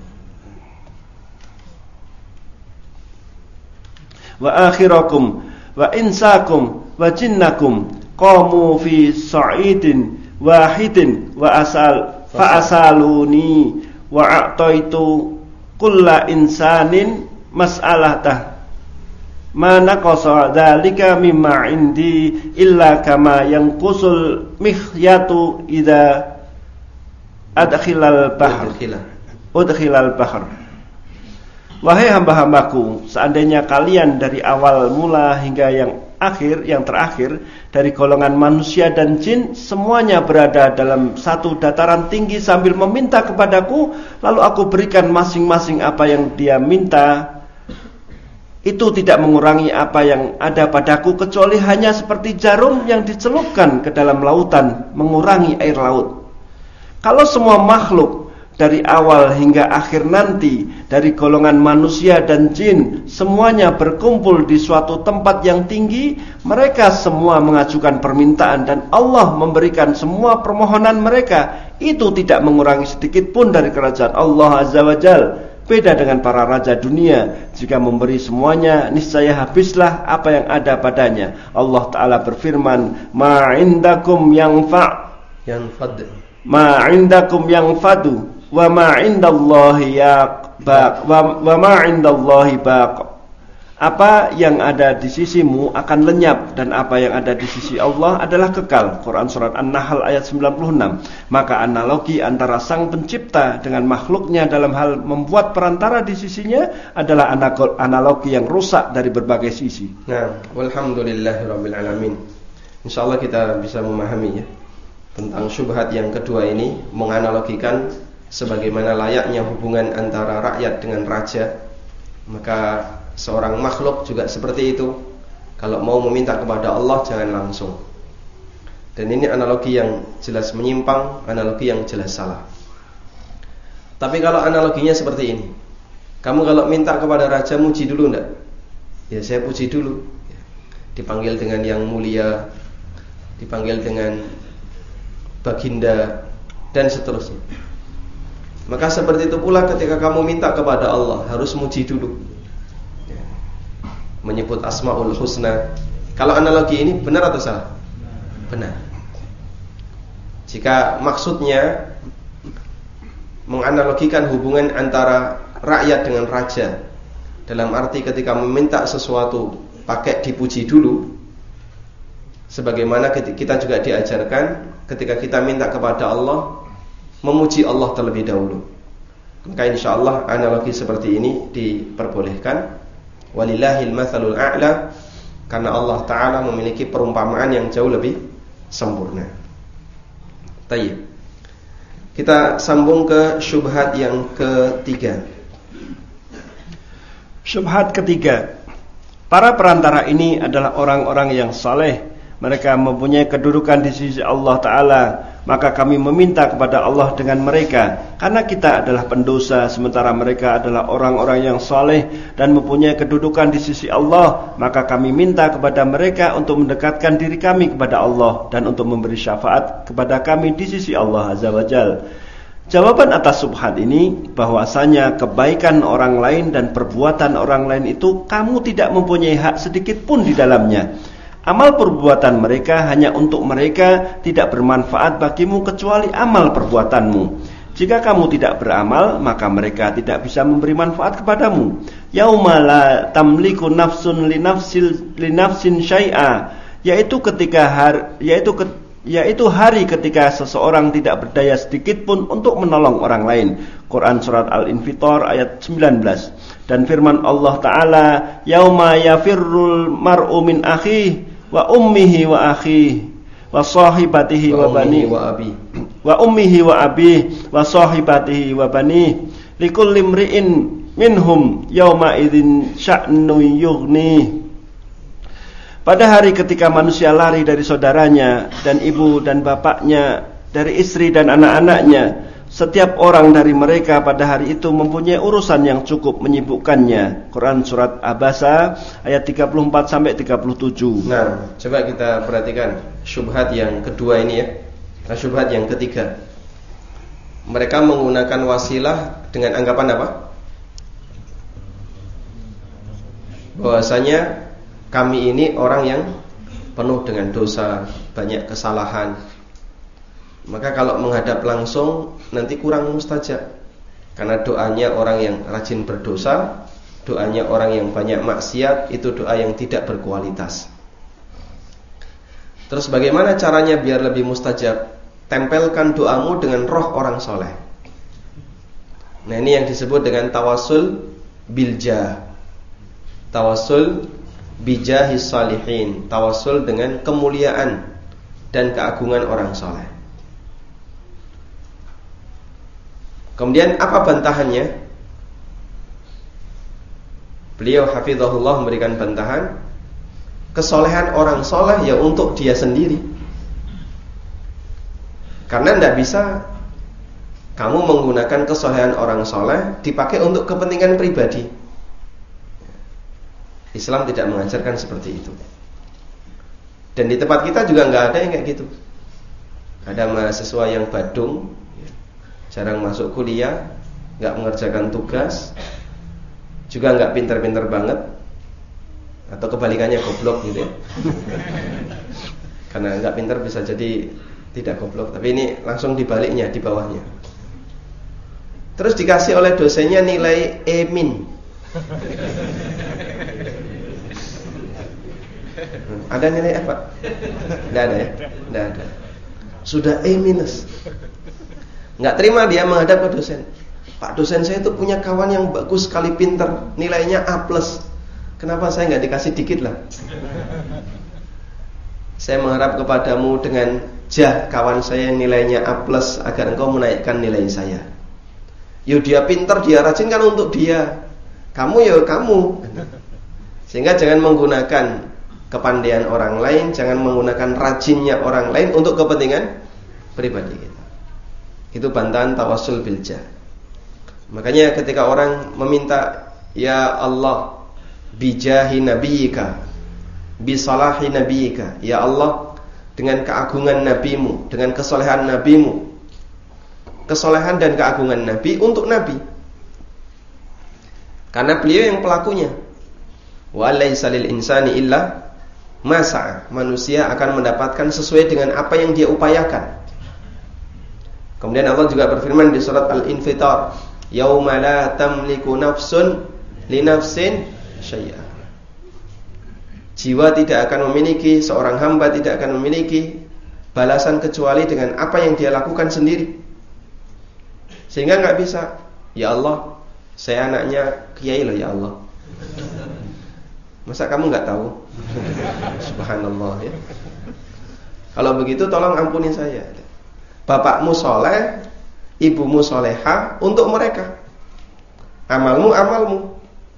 wa akhirakum wa insakum wa jinnakum qamu fi sa'idin wahidin wa asal fa asaluni wa a'taitu kulla insanin mas'alatah ma naqasa dzalika mimma indi illa kama yanqusul mikhyatu idza adkhilal bahr udkhilal bahr. Wahai hamba-hambaku, seandainya kalian dari awal mula hingga yang akhir, yang terakhir, dari golongan manusia dan jin, semuanya berada dalam satu dataran tinggi sambil meminta kepadaku, lalu aku berikan masing-masing apa yang dia minta, itu tidak mengurangi apa yang ada padaku, kecuali hanya seperti jarum yang dicelupkan ke dalam lautan, mengurangi air laut. Kalau semua makhluk dari awal hingga akhir nanti, dari golongan manusia dan jin, semuanya berkumpul di suatu tempat yang tinggi, mereka semua mengajukan permintaan dan Allah memberikan semua permohonan mereka, itu tidak mengurangi sedikit pun dari kerajaan Allah Azza wa Jalla. Beda dengan para raja dunia, jika memberi semuanya, niscaya habislah apa yang ada padanya. Allah Ta'ala berfirman, ma indakum yanfa' yanfad ma indakum yanfadu wa ma indallahi yaqbaq wa, wa ma indallahi baq. Apa yang ada di sisimu akan lenyap dan apa yang ada di sisi Allah adalah kekal. Quran surat An-Nahl ayat sembilan puluh enam. Maka analogi antara sang pencipta dengan makhluknya dalam hal membuat perantara di sisinya adalah analogi yang rusak dari berbagai sisi. Nah, walhamdulillahirabbil alamin. Insyaallah kita bisa memahami ya tentang syubhat yang kedua ini, menganalogikan sebagaimana layaknya hubungan antara rakyat dengan raja. Maka seorang makhluk juga seperti itu. Kalau mau meminta kepada Allah, jangan langsung. Dan ini analogi yang jelas menyimpang, analogi yang jelas salah. Tapi kalau analoginya seperti ini, kamu kalau minta kepada raja, muji dulu enggak? Ya saya puji dulu. Dipanggil dengan yang mulia, dipanggil dengan baginda, dan seterusnya. Maka seperti itu pula ketika kamu minta kepada Allah, harus muji dulu, menyebut Asmaul Husna. Kalau analogi ini benar atau salah? Benar. Jika maksudnya menganalogikan hubungan antara rakyat dengan raja, dalam arti ketika meminta sesuatu pakai dipuji dulu, sebagaimana kita juga diajarkan ketika kita minta kepada Allah, memuji Allah terlebih dahulu. Maka insyaallah analogi seperti ini diperbolehkan. Walillahil matsalul a'la, karena Allah Ta'ala memiliki perumpamaan yang jauh lebih sempurna. Tayyib. Kita sambung ke syubhat yang ketiga. Syubhat ketiga, para perantara ini adalah orang-orang yang saleh. Mereka mempunyai kedudukan di sisi Allah Ta'ala. Maka kami meminta kepada Allah dengan mereka, karena kita adalah pendosa, sementara mereka adalah orang-orang yang saleh dan mempunyai kedudukan di sisi Allah. Maka kami minta kepada mereka untuk mendekatkan diri kami kepada Allah dan untuk memberi syafaat kepada kami di sisi Allah Azza wa Jalla. Jawaban atas subhat ini, bahwasanya kebaikan orang lain dan perbuatan orang lain itu kamu tidak mempunyai hak sedikit pun di dalamnya. Amal perbuatan mereka hanya untuk mereka, tidak bermanfaat bagimu kecuali amal perbuatanmu. Jika kamu tidak beramal, maka mereka tidak bisa memberi manfaat kepadamu. Yauma la tamliku nafsun li nafsil li nafsin syai'a, yaitu ketika har, yaitu ke, yaitu hari ketika seseorang tidak berdaya sedikit pun untuk menolong orang lain. Quran surat Al-Infitor ayat sembilan belas. Dan firman Allah Ta'ala, yauma yafirrul mar'u min akhihi wa ummihi wa akhihi wa sahibatihi wa bani wa abi wa ummihi wa abi wa sahibatihi wa bani likulli imri'in minhum yauma idzin sya'nu yughni. Pada hari ketika manusia lari dari saudaranya dan ibu dan bapaknya, dari istri dan anak-anaknya, setiap orang dari mereka pada hari itu mempunyai urusan yang cukup menyibukkannya. Quran surat Abasa ayat tiga puluh empat sampai tiga puluh tujuh. Nah, coba kita perhatikan syubhat yang kedua ini ya. Nah, syubhat yang ketiga. Mereka menggunakan wasilah dengan anggapan apa? Bahwasanya kami ini orang yang penuh dengan dosa, banyak kesalahan. Maka kalau menghadap langsung nanti kurang mustajab, karena doanya orang yang rajin berdosa, doanya orang yang banyak maksiat, itu doa yang tidak berkualitas. Terus bagaimana caranya biar lebih mustajab? Tempelkan doamu dengan roh orang soleh. Nah, ini yang disebut dengan tawasul biljah, tawasul bijahis salihin, tawasul dengan kemuliaan dan keagungan orang soleh. Kemudian apa bantahannya? Beliau hafizahullah memberikan bantahan, kesolehan orang soleh ya untuk dia sendiri. Karena tidak bisa kamu menggunakan kesolehan orang soleh dipakai untuk kepentingan pribadi. Islam tidak mengajarkan seperti itu. Dan di tempat kita juga nggak ada yang kayak gitu. Ada mahasiswa yang badung, jarang masuk kuliah, nggak mengerjakan tugas, juga nggak pinter-pinter banget, atau kebalikannya goblok gitu ya. Karena nggak pinter bisa jadi tidak goblok, tapi ini langsung dibaliknya, di bawahnya. Terus dikasih oleh dosennya nilai E min. Ada nilai apa? Nggak ada ya? Nggak ada. Sudah E minus. Nggak terima dia menghadap ke dosen. Pak dosen, saya itu punya kawan yang bagus sekali, pinter, nilainya A plus. Kenapa saya nggak dikasih dikit lah? Saya mengharap kepadamu dengan jah kawan saya yang nilainya A plus agar engkau menaikkan nilai saya. Yo dia pinter, dia rajin kan untuk dia. Kamu ya kamu. Sehingga jangan menggunakan kepandaian orang lain, jangan menggunakan rajinnya orang lain untuk kepentingan pribadi kita. Itu bantahan tawasul biljah. Makanya ketika orang meminta, ya Allah, bijahi nabiyika, bisalahi nabiyika, ya Allah, dengan keagungan nabimu, dengan kesolehan nabimu. Kesolehan dan keagungan nabi untuk nabi, karena beliau yang pelakunya. Wa laisa lil insani illa ma sa'a. Manusia akan mendapatkan sesuai dengan apa yang dia upayakan. Kemudian Allah juga berfirman di surat Al-Infitar, yauma la tamliku nafsun li nafsin syai'a. Jiwa tidak akan memiliki, seorang hamba tidak akan memiliki balasan kecuali dengan apa yang dia lakukan sendiri. Sehingga nggak bisa, ya Allah, saya anaknya kiai loh ya Allah. Masa kamu nggak tahu? Subhanallah ya. Kalau begitu tolong ampuni saya. Bapakmu soleh, ibumu soleha, untuk mereka. Amalmu amalmu.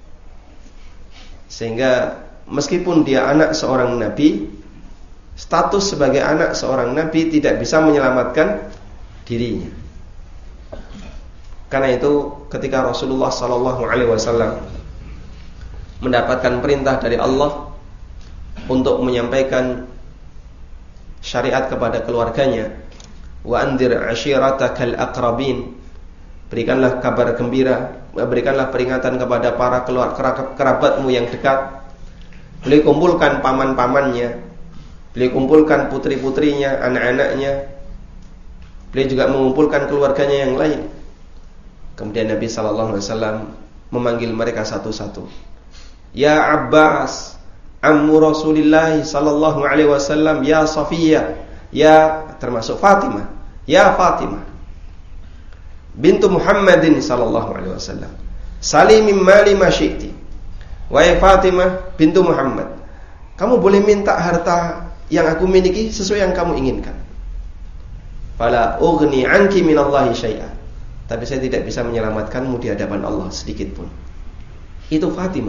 Sehingga meskipun dia anak seorang nabi, status sebagai anak seorang nabi tidak bisa menyelamatkan dirinya. Karena itu ketika Rasulullah sallallahu alaihi wasallam mendapatkan perintah dari Allah untuk menyampaikan syariat kepada keluarganya, wa anzir ashiratakal aqrabin, berikanlah kabar gembira, berikanlah peringatan kepada para kerabatmu yang dekat. Beliau kumpulkan paman-pamannya, beliau kumpulkan putri-putrinya, anak-anaknya. Beliau juga mengumpulkan keluarganya yang lain. Kemudian Nabi sallallahu alaihi wasallam memanggil mereka satu-satu. Ya Abbas, ammu Rasulillah sallallahu alaihi wasallam, ya Safiyah, ya, termasuk Fatimah, ya Fatimah bintu Muhammadin sallallahu alaihi wasallam, salimi mali ma syi'ti. Wahai Fatimah bintu Muhammad, kamu boleh minta harta yang aku miliki sesuai yang kamu inginkan. Fala ughni anki minallahi syai'a. Tapi saya tidak bisa menyelamatkanmu di hadapan Allah sedikit pun. Itu Fatimah.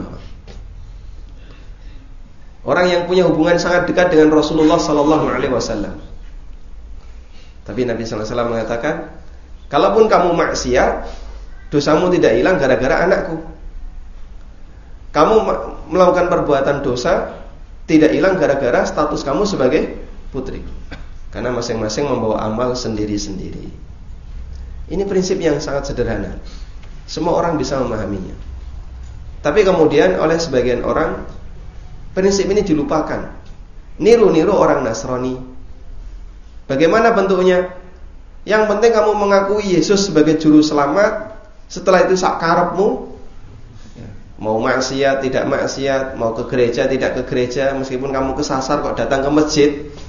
Orang yang punya hubungan sangat dekat dengan Rasulullah sallallahu alaihi wasallam. Tapi Nabi sallallahu alaihi wasallam mengatakan, kalaupun kamu maksiat, dosamu tidak hilang gara-gara anakku. Kamu melakukan perbuatan dosa tidak hilang gara-gara status kamu sebagai putri. Karena masing-masing membawa amal sendiri-sendiri. Ini prinsip yang sangat sederhana. Semua orang bisa memahaminya. Tapi kemudian oleh sebagian orang prinsip ini dilupakan. Niru-niru orang Nasrani. Bagaimana bentuknya? Yang penting kamu mengakui Yesus sebagai juru selamat. Setelah itu sak karepmu. Mau maksiat, tidak maksiat, mau ke gereja, tidak ke gereja, meskipun kamu kesasar kok datang ke masjid.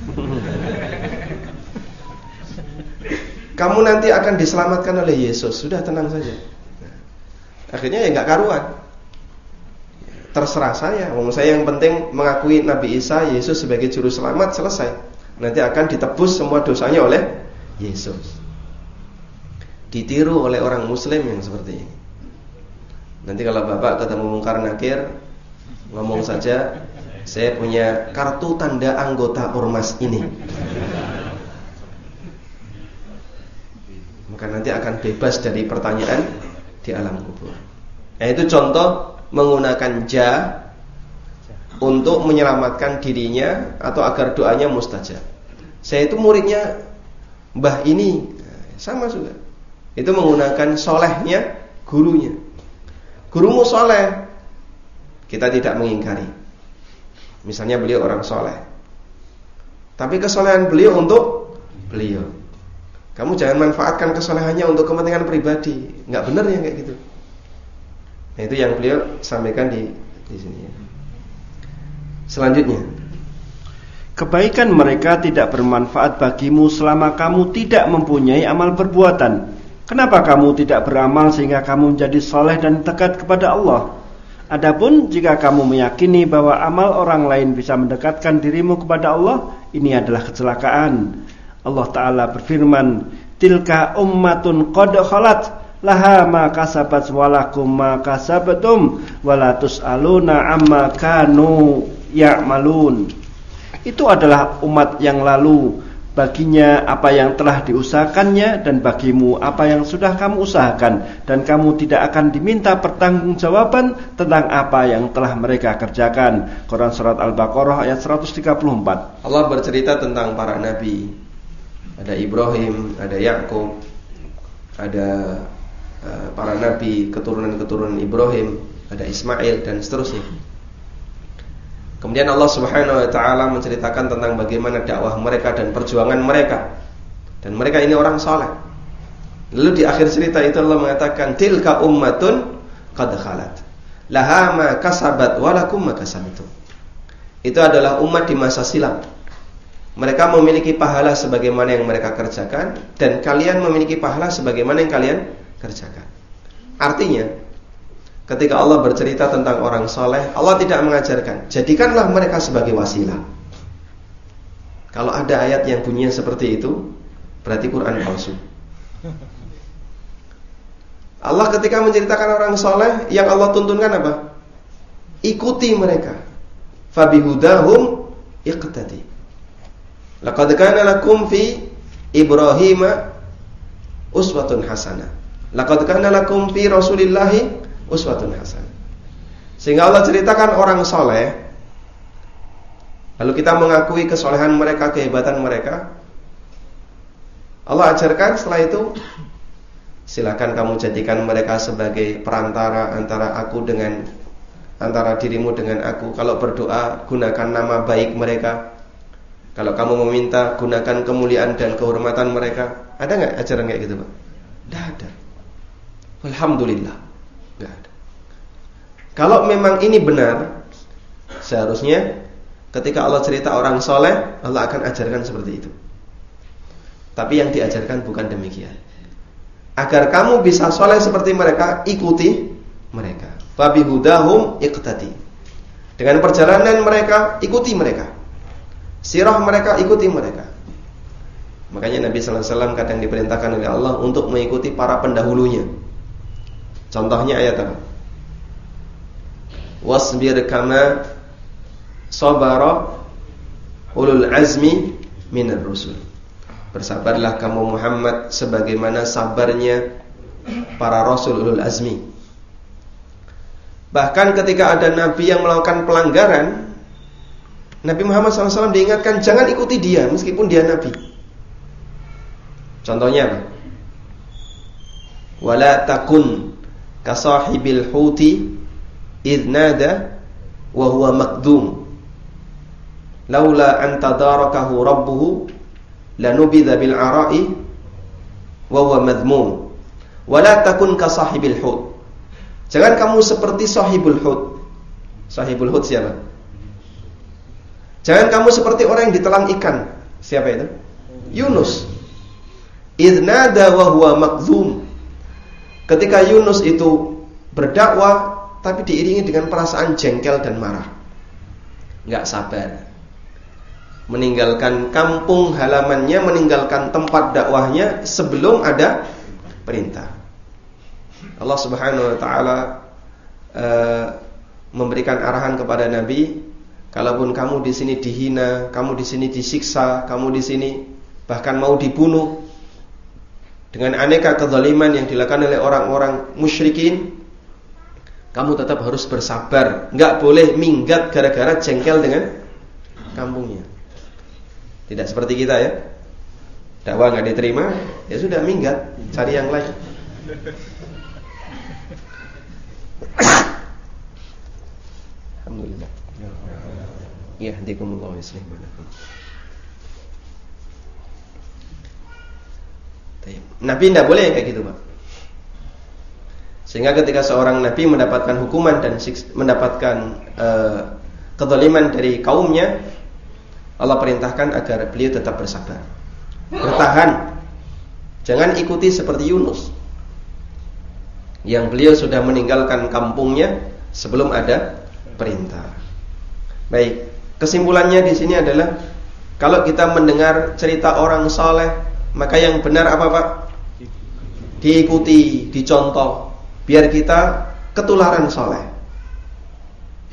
Kamu nanti akan diselamatkan oleh Yesus. Sudah, tenang saja. Akhirnya ya nggak karuan. Terserah saya. Wong saya yang penting mengakui Nabi Isa, Yesus sebagai juru selamat, selesai. Nanti akan ditebus semua dosanya oleh Yesus. Ditiru oleh orang Muslim yang seperti ini. Nanti kalau bapak ketemu mungkar nakir, ngomong saja, saya punya kartu tanda anggota ormas ini. Maka nanti akan bebas dari pertanyaan di alam kubur. Nah, itu contoh menggunakan ja untuk menyelamatkan dirinya atau agar doanya mustajab. Saya itu muridnya mbah ini, sama juga. Itu menggunakan solehnya gurunya. Gurumu soleh, kita tidak mengingkari. Misalnya beliau orang soleh, tapi kesolehan beliau untuk beliau. Kamu jangan manfaatkan kesolehannya untuk kepentingan pribadi. Nggak benar ya kayak gitu. Nah, itu yang beliau sampaikan di di sini. Selanjutnya, kebaikan mereka tidak bermanfaat bagimu selama kamu tidak mempunyai amal perbuatan. Kenapa kamu tidak beramal sehingga kamu menjadi soleh dan dekat kepada Allah? Adapun jika kamu meyakini bahwa amal orang lain bisa mendekatkan dirimu kepada Allah, ini adalah kecelakaan. Allah Ta'ala berfirman, tilka ummatun qad khalat laha ma kasabat walakum ma kasabatum wala tus'aluna amma kanu ya'malun. Itu adalah umat yang lalu, baginya apa yang telah diusahakannya dan bagimu apa yang sudah kamu usahakan, dan kamu tidak akan diminta pertanggungjawaban tentang apa yang telah mereka kerjakan. Quran surat Al-Baqarah ayat seratus tiga puluh empat. Allah bercerita tentang para nabi. Ada Ibrahim, ada Yakub, ada uh, para nabi keturunan-keturunan Ibrahim, ada Ismail dan seterusnya. Kemudian Allah Subhanahu wa taala menceritakan tentang bagaimana dakwah mereka dan perjuangan mereka. Dan mereka ini orang saleh. Lalu di akhir cerita itu Allah mengatakan, tilka ummatun qad khalat, laha ma kasabat wa lakum ma kasabtum. Itu adalah umat di masa silam. Mereka memiliki pahala sebagaimana yang mereka kerjakan, dan kalian memiliki pahala sebagaimana yang kalian kerjakan. Artinya, ketika Allah bercerita tentang orang soleh, Allah tidak mengajarkan jadikanlah mereka sebagai wasilah. Kalau ada ayat yang bunyinya seperti itu, berarti Quran palsu. Allah ketika menceritakan orang soleh, yang Allah tuntunkan apa? Ikuti mereka. Fabihudahum iqtadi. Laqad kana lakum fi Ibrahim uswatun hasanah. Laqad kana lakum fi Rasulillahi uswatun hasanah. Sehingga Allah ceritakan orang soleh, lalu kita mengakui kesolehan mereka, kehebatan mereka. Allah ajarkan setelah itu, silakan kamu jadikan mereka sebagai perantara antara aku dengan antara dirimu dengan aku. Kalau berdoa, gunakan nama baik mereka. Kalau kamu meminta, gunakan kemuliaan dan kehormatan mereka. Ada nggak ajaran kayak gitu, Pak? Tidak ada. Alhamdulillah, nggak ada. Kalau memang ini benar, seharusnya ketika Allah cerita orang soleh, Allah akan ajarkan seperti itu. Tapi yang diajarkan bukan demikian. Agar kamu bisa soleh seperti mereka, ikuti mereka. Fabihudahum iqtadi. Dengan perjalanan mereka, ikuti mereka. Sirah mereka, ikuti mereka. Makanya Nabi sallallahu alaihi wasallam kadang diperintahkan oleh Allah untuk mengikuti para pendahulunya. Contohnya ayat apa? Wasbir kama sabara ulul azmi minar rusul. Bersabarlah kamu Muhammad sebagaimana sabarnya para rasul ulul azmi. Bahkan ketika ada nabi yang melakukan pelanggaran, Nabi Muhammad shallallahu alaihi wasallam diingatkan jangan ikuti dia meskipun dia nabi. Contohnya apa? Wala takun kasahibil huti idh nada wa huwa makdum laula an tadarakahu rabbuhu lanubidha bil ara'i wa huwa madhmum. Wala takun kasahibil hut. Jangan kamu seperti sahibul hut. Sahibul hut siapa? Jangan kamu seperti orang yang ditelan ikan. Siapa itu? Yunus. Idh nada wa huwa makdhum. Ketika Yunus itu berdakwah tapi diiringi dengan perasaan jengkel dan marah, enggak sabar, meninggalkan kampung halamannya, meninggalkan tempat dakwahnya sebelum ada perintah. Allah Subhanahu wa taala uh, memberikan arahan kepada Nabi, kalaupun kamu di sini dihina, kamu di sini disiksa, kamu di sini bahkan mau dibunuh dengan aneka kezaliman yang dilakukan oleh orang-orang musyrikin, kamu tetap harus bersabar, enggak boleh minggat gara-gara jengkel dengan kampungnya. Tidak seperti kita ya, dakwah enggak diterima, ya sudah minggat, cari yang lain. Alhamdulillah. Ya, hadikumullah yuslih balakum. Nabi tidak boleh kayak gitu, Pak. Sehingga ketika seorang nabi mendapatkan hukuman dan mendapatkan uh, kezaliman dari kaumnya, Allah perintahkan agar beliau tetap bersabar, bertahan. Jangan ikuti seperti Yunus, yang beliau sudah meninggalkan kampungnya sebelum ada perintah. Baik, kesimpulannya di sini adalah kalau kita mendengar cerita orang saleh, maka yang benar apa, Pak? Diikuti, dicontoh, biar kita ketularan soleh.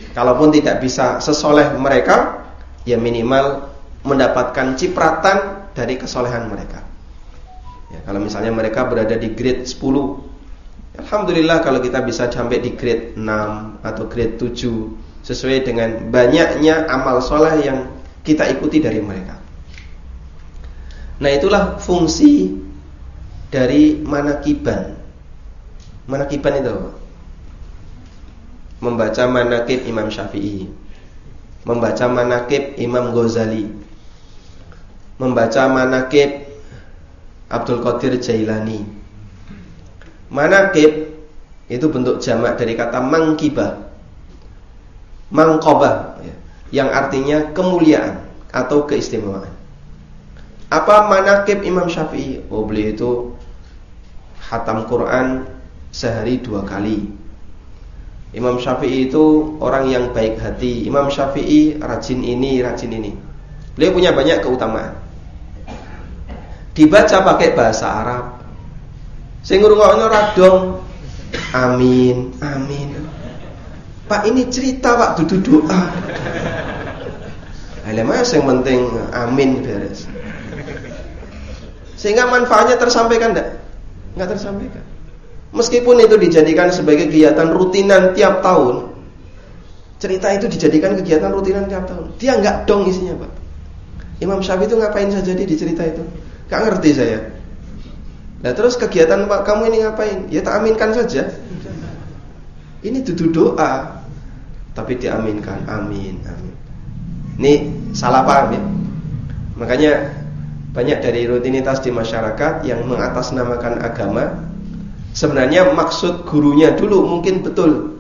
Kalaupun tidak bisa sesoleh mereka, ya minimal mendapatkan cipratan dari kesolehan mereka. Ya, kalau misalnya mereka berada di grade sepuluh, alhamdulillah kalau kita bisa sampai di grade enam atau grade tujuh, sesuai dengan banyaknya amal soleh yang kita ikuti dari mereka. Nah, itulah fungsi dari manakiban. Manakiban itu apa? Membaca manakib Imam Syafi'i, membaca manakib Imam Ghazali, membaca manakib Abdul Qadir Jailani. Manakib itu bentuk jamak dari kata mangkibah, mangkobah, ya, yang artinya kemuliaan atau keistimewaan. Apa manakib Imam Syafi'i? Oh, beliau itu khatam Quran sehari dua kali. Imam Syafi'i itu orang yang baik hati. Imam Syafi'i rajin ini, rajin ini. Beliau punya banyak keutamaan. Dibaca pakai bahasa Arab. Sing ngrungokno radong, amin, amin. Pak, ini cerita Pak, dudu doa. Lah mas yang penting amin beres. Sehingga manfaatnya tersampaikan enggak? Enggak tersampaikan. Meskipun itu dijadikan sebagai kegiatan rutinan tiap tahun, cerita itu dijadikan kegiatan rutinan tiap tahun, dia enggak dong isinya Pak. Imam Syafi'i itu ngapain saja di cerita itu? Enggak ngerti saya. Nah terus kegiatan Pak kamu ini ngapain? Ya tak aminkan saja. Ini duduk doa, tapi diaminkan, amin, amin. Ini salah paham ya. Makanya banyak dari rutinitas di masyarakat yang mengatasnamakan agama, sebenarnya maksud gurunya dulu mungkin betul,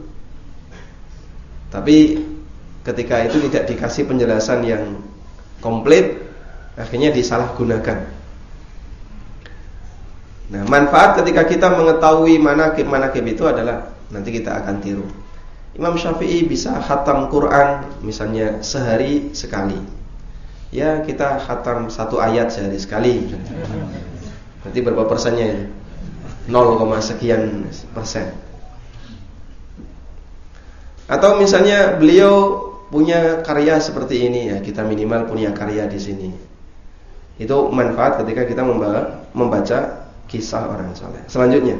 tapi ketika itu tidak dikasih penjelasan yang komplit, akhirnya disalahgunakan. Nah, manfaat ketika kita mengetahui manakib-manakib itu adalah nanti kita akan tiru. Imam Syafi'i bisa khatam Quran misalnya sehari sekali. Ya, kita khatam satu ayat sehari sekali. Berarti berapa persennya ini? nol, sekian persen. Atau misalnya beliau punya karya seperti ini, ya kita minimal punya karya di sini. Itu manfaat ketika kita membaca kisah orang saleh. Selanjutnya,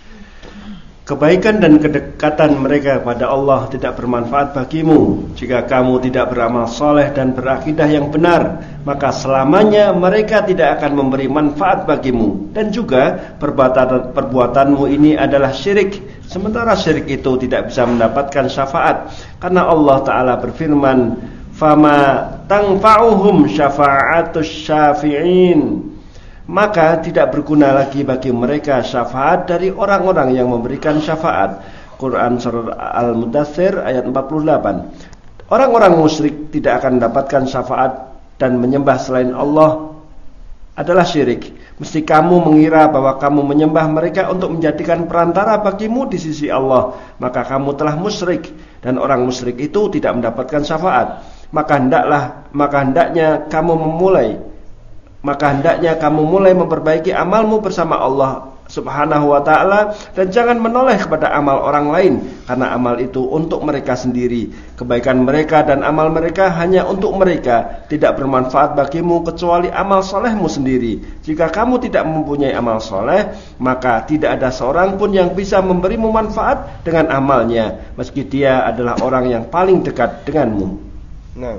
kebaikan dan kedekatan mereka pada Allah tidak bermanfaat bagimu jika kamu tidak beramal soleh dan berakidah yang benar, maka selamanya mereka tidak akan memberi manfaat bagimu. Dan juga perbuatan perbuatanmu ini adalah syirik, sementara syirik itu tidak bisa mendapatkan syafaat, karena Allah Ta'ala berfirman, fama tangfa'uhum syafa'atus syafi'in, maka tidak berguna lagi bagi mereka syafaat dari orang-orang yang memberikan syafaat. Quran surah Al-Mudaththir ayat empat puluh delapan. Orang-orang musyrik tidak akan mendapatkan syafaat dan menyembah selain Allah adalah syirik. Mesti kamu mengira bahwa kamu menyembah mereka untuk menjadikan perantara bagimu di sisi Allah, maka kamu telah musyrik, dan orang musyrik itu tidak mendapatkan syafaat. Maka hendaklah maka hendaknya kamu memulai Maka hendaknya kamu mulai memperbaiki amalmu bersama Allah Subhanahu wa ta'ala, dan jangan menoleh kepada amal orang lain, karena amal itu untuk mereka sendiri. Kebaikan mereka dan amal mereka hanya untuk mereka, tidak bermanfaat bagimu kecuali amal solehmu sendiri. Jika kamu tidak mempunyai amal soleh, maka tidak ada seorang pun yang bisa memberimu manfaat dengan amalnya, meski dia adalah orang yang paling dekat denganmu. Nah,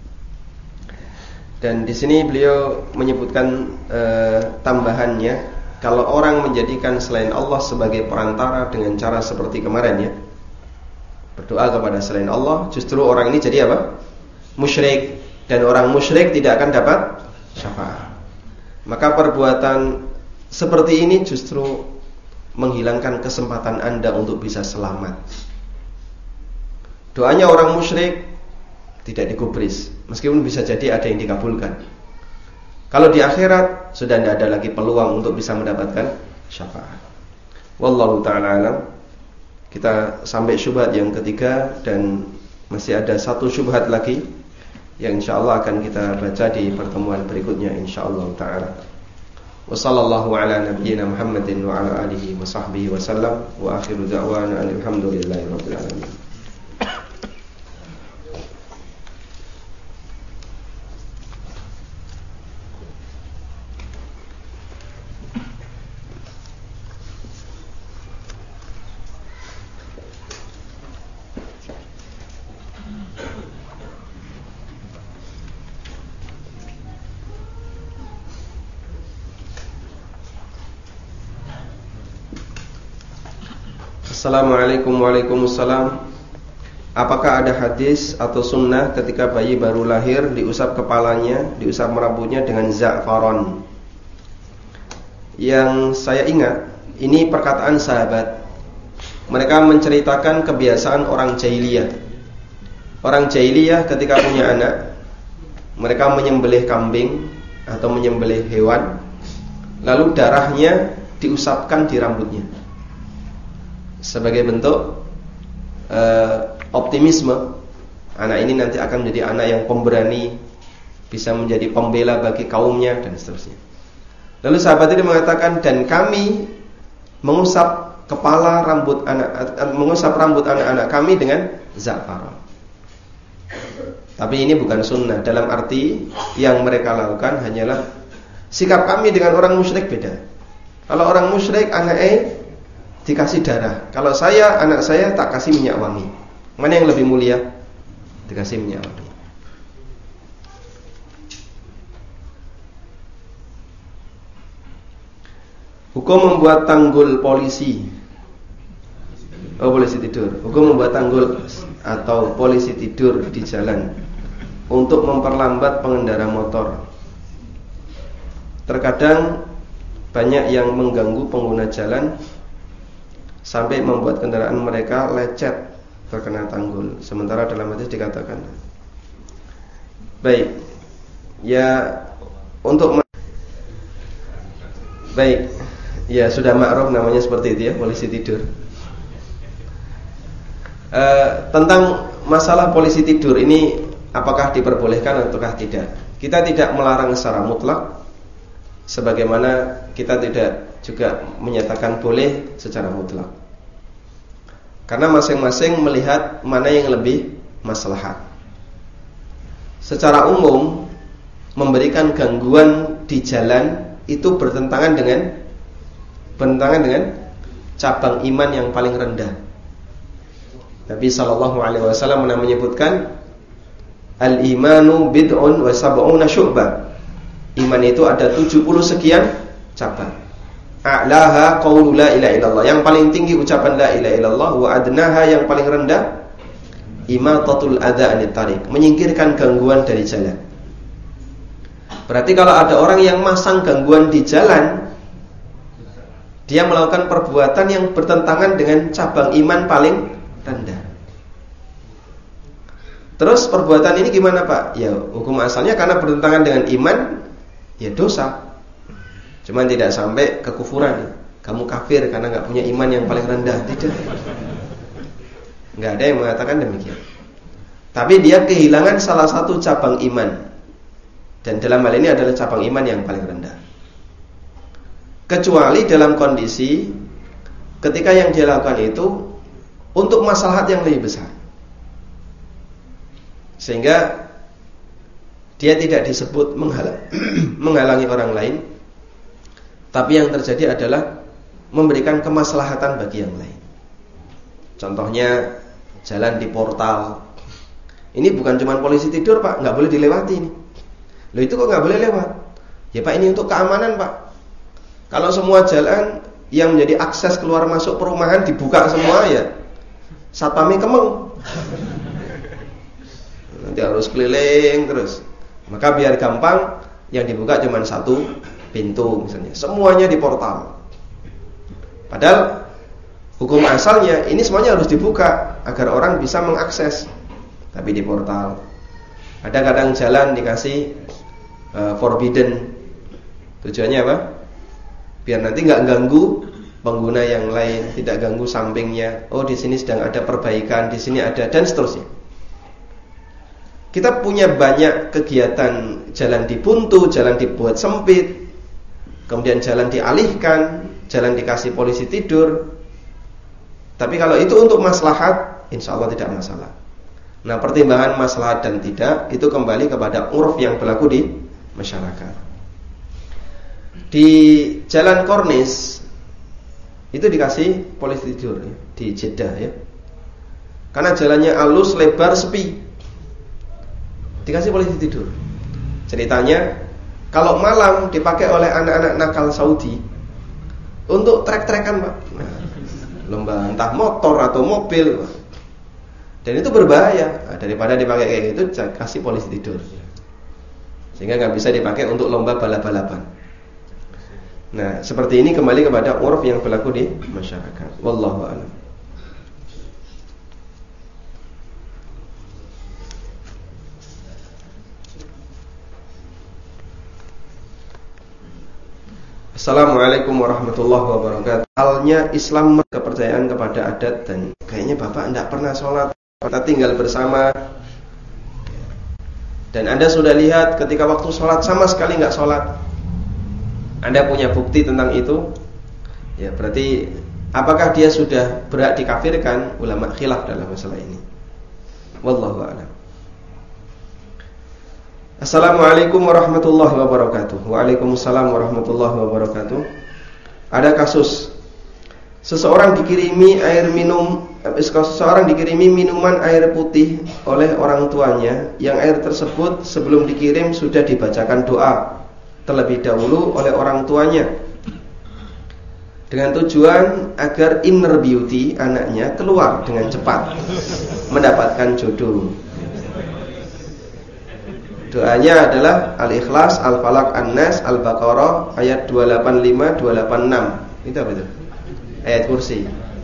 dan di sini beliau menyebutkan e, tambahannya, kalau orang menjadikan selain Allah sebagai perantara dengan cara seperti kemarin ya, berdoa kepada selain Allah, justru orang ini jadi apa? Musyrik, dan orang musyrik tidak akan dapat syafaat. Maka perbuatan seperti ini justru menghilangkan kesempatan Anda untuk bisa selamat. Doanya orang musyrik tidak digubris, meskipun bisa jadi ada yang dikabulkan. Kalau di akhirat sudah tidak ada lagi peluang untuk bisa mendapatkan syafaat. Wallahu ta'ala alam. Kita sampai syubhat yang ketiga, dan masih ada satu syubhat lagi yang insyaallah akan kita baca di pertemuan berikutnya insyaallah ta'ala. Wa sallallahu ala nabiyyina Muhammadin wa ala alihi wa sahbihi wa sallam, wa akhiru da'wana alhamdulillahi rabbil alamin. Assalamualaikum Waalaikumsalam. Apakah ada hadis atau sunnah ketika bayi baru lahir diusap kepalanya, diusap rambutnya dengan za'faron? Yang saya ingat, ini perkataan sahabat. Mereka menceritakan kebiasaan orang jahiliyah. Orang jahiliyah ketika punya anak, mereka menyembelih kambing atau menyembelih hewan, lalu darahnya diusapkan di rambutnya sebagai bentuk uh, optimisme. Anak ini nanti akan menjadi anak yang pemberani, bisa menjadi pembela bagi kaumnya dan seterusnya. Lalu sahabat ini mengatakan, dan kami mengusap kepala rambut anak, mengusap rambut anak-anak kami dengan za'faron. Tapi ini bukan sunnah. Dalam arti yang mereka lakukan hanyalah sikap kami dengan orang musyrik beda. Kalau orang musyrik anaknya dikasih darah. Kalau saya, anak saya tak kasih minyak wangi. Mana yang lebih mulia? Dikasih minyak wangi. Hukum membuat tanggul polisi. Oh, polisi tidur. Hukum membuat tanggul atau polisi tidur di jalan untuk memperlambat pengendara motor. Terkadang banyak yang mengganggu pengguna jalan sampai membuat kendaraan mereka lecet terkena tanggul. Sementara dalam hadis dikatakan, baik, ya untuk baik, ya sudah makruf namanya seperti itu ya, polisi tidur. E, tentang masalah polisi tidur ini, apakah diperbolehkan ataukah tidak? Kita tidak melarang secara mutlak, sebagaimana kita tidak juga menyatakan boleh secara mutlak. Karena masing-masing melihat mana yang lebih maslahat. Secara umum, memberikan gangguan di jalan itu bertentangan dengan bertentangan dengan cabang iman yang paling rendah. Nabi sallallahu alaihi wasallam menyebutkan, al-imanu bid'un wa sab'una syu'bah. Iman itu ada tujuh puluh sekian cabang. A'laha qaulu la ilaha illallah, yang paling tinggi ucapan la ilaha illallah, wa adnaha, yang paling rendah imatatul adza anit tariq, menyingkirkan gangguan dari jalan. Berarti kalau ada orang yang masang gangguan di jalan, dia melakukan perbuatan yang bertentangan dengan cabang iman paling rendah. Terus perbuatan ini gimana, Pak? Ya, hukum asalnya karena bertentangan dengan iman, ya dosa. Cuman tidak sampai kekufuran. Kamu kafir karena gak punya iman yang paling rendah. Tidak. Gak ada yang mengatakan demikian. Tapi dia kehilangan salah satu cabang iman. Dan dalam hal ini adalah cabang iman yang paling rendah. Kecuali dalam kondisi ketika yang dia lakukan itu untuk maslahat yang lebih besar, sehingga dia tidak disebut menghalang, menghalangi orang lain, tapi yang terjadi adalah memberikan kemaslahatan bagi yang lain. Contohnya jalan di portal. Ini bukan cuma polisi tidur, Pak, nggak boleh dilewati ini. Loh, itu kok nggak boleh lewat? Ya Pak, ini untuk keamanan, Pak. Kalau semua jalan yang menjadi akses keluar masuk perumahan dibuka semua, ya satpamnya kemeng. Nanti harus keliling terus. Maka biar gampang, yang dibuka cuma satu pintu misalnya. Semuanya di portal. Padahal hukum asalnya ini semuanya harus dibuka agar orang bisa mengakses. Tapi di portal. Ada kadang jalan dikasih uh, forbidden. Tujuannya apa? Biar nanti nggak ganggu pengguna yang lain, tidak ganggu sampingnya. Oh, di sini sedang ada perbaikan, di sini ada, dan seterusnya. Kita punya banyak kegiatan, jalan dibuntu, jalan dibuat sempit, kemudian jalan dialihkan, jalan dikasih polisi tidur. Tapi kalau itu untuk maslahat, insya Allah tidak masalah. Nah, pertimbangan maslahat dan tidak itu kembali kepada uruf yang berlaku di masyarakat. Di jalan Kornis itu dikasih polisi tidur ya, di Jeddah ya. Karena jalannya halus, lebar, sepi, dikasih polisi tidur. Ceritanya, kalau malam dipakai oleh anak-anak nakal Saudi untuk trek-trekan, Pak. Nah, lomba entah motor atau mobil. Dan itu berbahaya. Nah, daripada dipakai kayak gitu, kasih polisi tidur. Sehingga nggak bisa dipakai untuk lomba balap-balapan. Nah, seperti ini kembali kepada uruf yang berlaku di masyarakat. Wallahu a'lam. Assalamualaikum warahmatullahi wabarakatuh. Halnya Islam kepercayaan kepada adat dan kayaknya Bapak tidak pernah sholat, kita tinggal bersama. Dan Anda sudah lihat ketika waktu sholat sama sekali nggak sholat. Anda punya bukti tentang itu? Ya berarti apakah dia sudah berhak dikafirkan? Ulama khilaf dalam masalah ini. Wallahu a'lam. Assalamualaikum warahmatullahi wabarakatuh. Waalaikumsalam warahmatullahi wabarakatuh. Ada kasus seseorang dikirimi air minum, seseorang dikirimi minuman air putih oleh orang tuanya, yang air tersebut sebelum dikirim sudah dibacakan doa terlebih dahulu oleh orang tuanya dengan tujuan agar inner beauty anaknya keluar dengan cepat mendapatkan jodoh. Doanya adalah Al-Ikhlas, Al-Falaq, An-Nas, Al-Baqarah ayat dua delapan lima, dua delapan enam. Itu apa itu? Ayat kursi.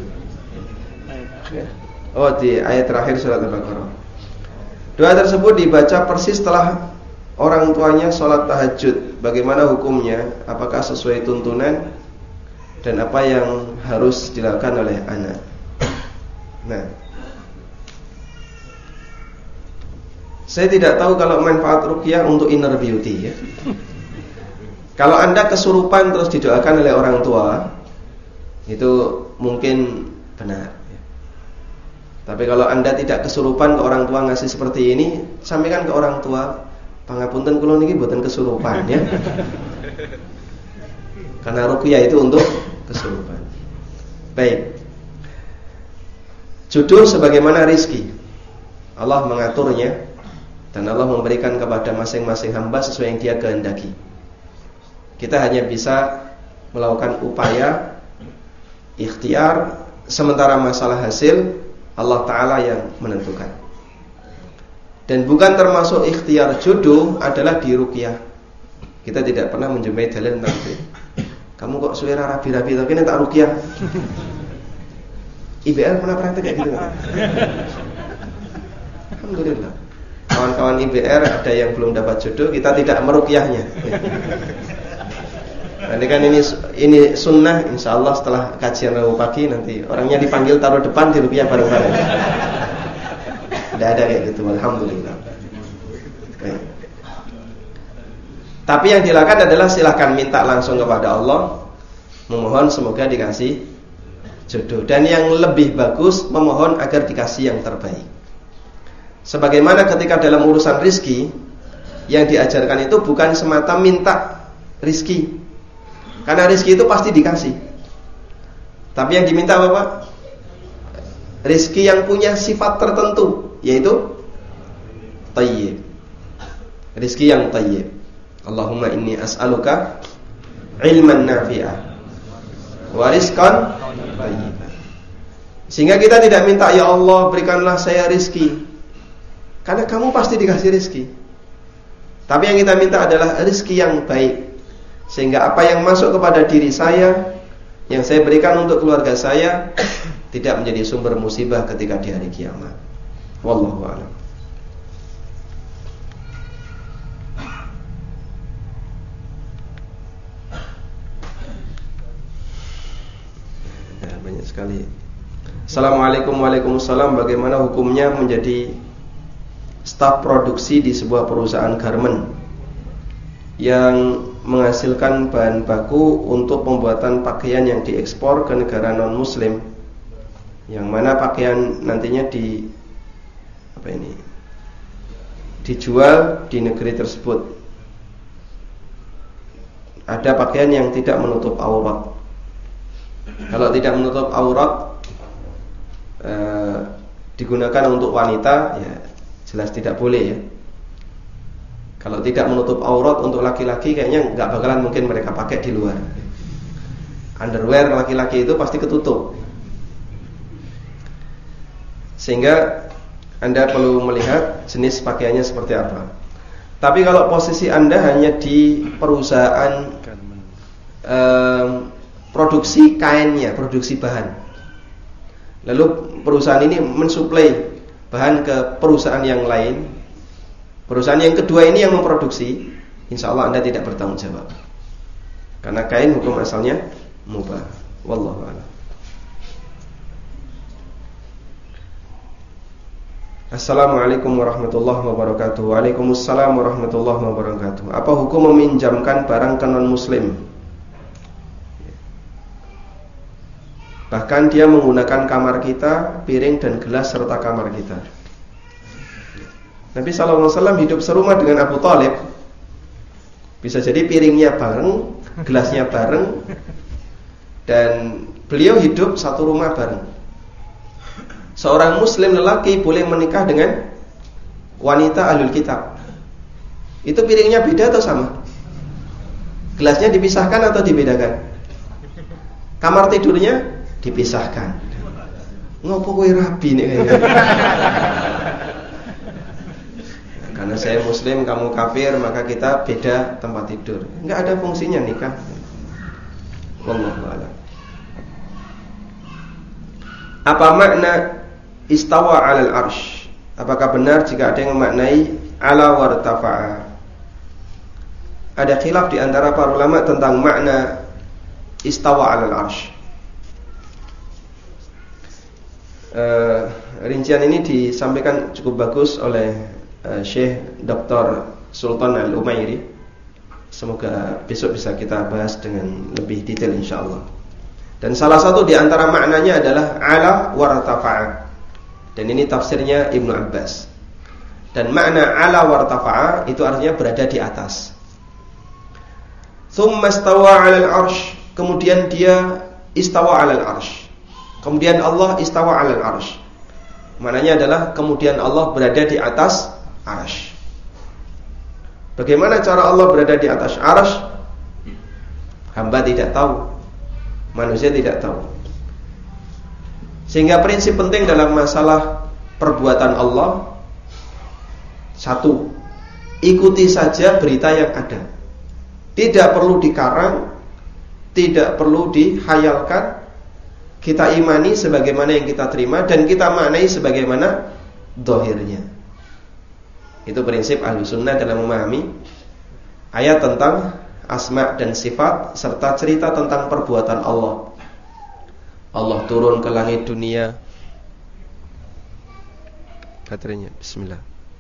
Oh, di ayat terakhir surat Al-Baqarah. Doa tersebut dibaca persis setelah orang tuanya sholat tahajud. Bagaimana hukumnya? Apakah sesuai tuntunan? Dan apa yang harus dilakukan oleh anak? Nah, saya tidak tahu kalau manfaat ruqyah untuk inner beauty ya. Kalau Anda kesurupan terus didoakan oleh orang tua, itu mungkin benar ya. Tapi kalau Anda tidak kesurupan ke orang tua ngasih seperti ini, sampaikan ke orang tua, pangapunten kula niki mboten kesurupan ya. Karena ruqyah itu untuk kesurupan. Baik. Jodoh sebagaimana rizki, Allah mengaturnya dan Allah memberikan kepada masing-masing hamba sesuai yang Dia kehendaki. Kita hanya bisa melakukan upaya ikhtiar, sementara masalah hasil Allah Ta'ala yang menentukan. Dan bukan termasuk ikhtiar jodoh adalah di ruqyah. Kita tidak pernah menjumpai dalil tentang itu. Kamu kok selera rabi-rabi tapi ini tak ruqyah. I B R pernah praktek kayak gitu kan? Alhamdulillah. Kawan-kawan I B R ada yang belum dapat jodoh, kita tidak meruqyahnya. Nanti kan ini ini sunnah, insya Allah setelah kajian Rabu pagi nanti orangnya dipanggil taruh depan di ruqyah bareng-bareng. Tidak ada kayak gitu, alhamdulillah. Baik. Tapi yang dilakukan adalah silakan minta langsung kepada Allah, memohon semoga dikasih jodoh. Dan yang lebih bagus memohon agar dikasih yang terbaik. Sebagaimana ketika dalam urusan rizki, yang diajarkan itu bukan semata minta rizki, karena rizki itu pasti dikasih. Tapi yang diminta apa Pak? Rizki yang punya sifat tertentu, yaitu thayyib. Rizki yang thayyib. Allahumma inni as'aluka ilman nafi'ah wa rizqan thayyiban. Sehingga kita tidak minta, ya Allah berikanlah saya rizki, karena kamu pasti dikasih rizki. Tapi yang kita minta adalah rizki yang baik, sehingga apa yang masuk kepada diri saya, yang saya berikan untuk keluarga saya, tidak menjadi sumber musibah ketika di hari kiamat. Wallahu a'lam. Ya, banyak sekali. Assalamualaikum waalaikumsalam. Bagaimana hukumnya menjadi staf produksi di sebuah perusahaan garment yang menghasilkan bahan baku untuk pembuatan pakaian yang diekspor ke negara non muslim, yang mana pakaian nantinya di apa ini dijual di negeri tersebut. Ada pakaian yang tidak menutup aurat. Kalau tidak menutup aurat eh, digunakan untuk wanita, ya jelas tidak boleh ya. Kalau tidak menutup aurat untuk laki-laki, kayaknya nggak bakalan mungkin mereka pakai di luar. Underwear laki-laki itu pasti ketutup. Sehingga Anda perlu melihat jenis pakaiannya seperti apa. Tapi kalau posisi Anda hanya di perusahaan eh, produksi kainnya, produksi bahan, lalu perusahaan ini mensuplai bahan ke perusahaan yang lain, perusahaan yang kedua ini yang memproduksi, insya Allah Anda tidak bertanggung jawab, karena kain hukum asalnya mubah. Wallahu a'lam. Assalamualaikum warahmatullahi wabarakatuh. Waalaikumsalam warahmatullahi wabarakatuh. Apa hukum meminjamkan barang ke non muslim? Bahkan dia menggunakan kamar kita, piring dan gelas serta kamar kita. Nabi shallallahu alaihi wasallam hidup serumah dengan Abu Thalib. Bisa jadi piringnya bareng, gelasnya bareng, dan beliau hidup satu rumah bareng. Seorang muslim lelaki boleh menikah dengan wanita ahlul kitab. Itu piringnya beda atau sama? Gelasnya dipisahkan atau dibedakan? Kamar tidurnya dipisahkan. Ngopo kowe rabi nih kayaknya. Karena saya muslim, kamu kafir, maka kita beda tempat tidur. Enggak ada fungsinya nikah. Wallahu a'lam. Apa makna istawa 'alal arsh? Apakah benar jika ada yang memaknai ala wartafa'a? Ada khilaf di antara para ulama tentang makna istawa 'alal arsh. Uh, rincian ini disampaikan cukup bagus oleh uh, Syekh Doktor Sultan Al-Umairi. Semoga besok bisa kita bahas dengan lebih detail insyaallah. Dan salah satu di antara maknanya adalah ala wartafa'a. Dan ini tafsirnya Ibnu Abbas. Dan makna ala wartafa'a itu artinya berada di atas. Tsumma istawa 'alal arsh, kemudian dia istawa 'alal arsh. Kemudian Allah istawa 'alal arsh. Maknanya adalah kemudian Allah berada di atas arsh. Bagaimana cara Allah berada di atas arsh? Hamba tidak tahu. Manusia tidak tahu. Sehingga prinsip penting dalam masalah perbuatan Allah, satu, ikuti saja berita yang ada. Tidak perlu dikarang, tidak perlu dihayalkan. Kita imani sebagaimana yang kita terima dan kita maknai sebagaimana zahirnya. Itu prinsip Ahlussunnah dalam memahami ayat tentang asma dan sifat serta cerita tentang perbuatan Allah. Allah turun ke langit dunia. Baterainya, bismillah.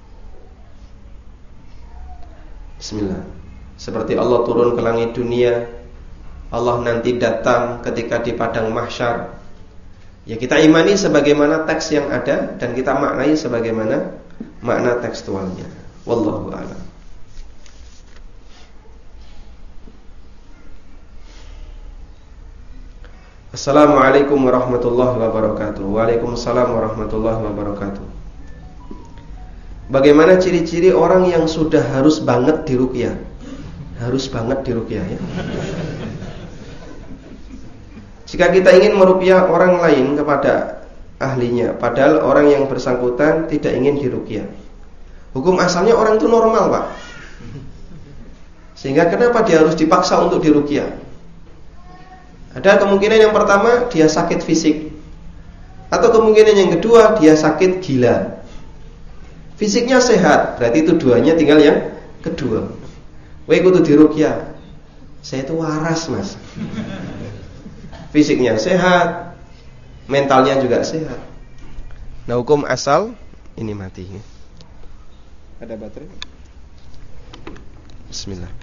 Bismillah. Seperti Allah turun ke langit dunia, Allah nanti datang ketika di padang mahsyar. Ya kita imani sebagaimana teks yang ada dan kita maknai sebagaimana makna tekstualnya. Wallahu a'lam. Assalamualaikum warahmatullahi wabarakatuh. Waalaikumsalam warahmatullahi wabarakatuh. Bagaimana ciri-ciri orang yang sudah harus banget diruqyah? Harus banget diruqyah ya. Jika kita ingin meruqyah orang lain kepada ahlinya, padahal orang yang bersangkutan tidak ingin diruqyah, hukum asalnya orang itu normal, Pak. Sehingga kenapa dia harus dipaksa untuk diruqyah? Ada kemungkinan yang pertama dia sakit fisik, atau kemungkinan yang kedua dia sakit gila. Fisiknya sehat, berarti itu duanya tinggal yang kedua. Weh kudu diruqyah. Saya itu waras, Mas. Fisiknya sehat, mentalnya juga sehat. Nah, hukum asal ini mati. Ada baterai? Bismillah.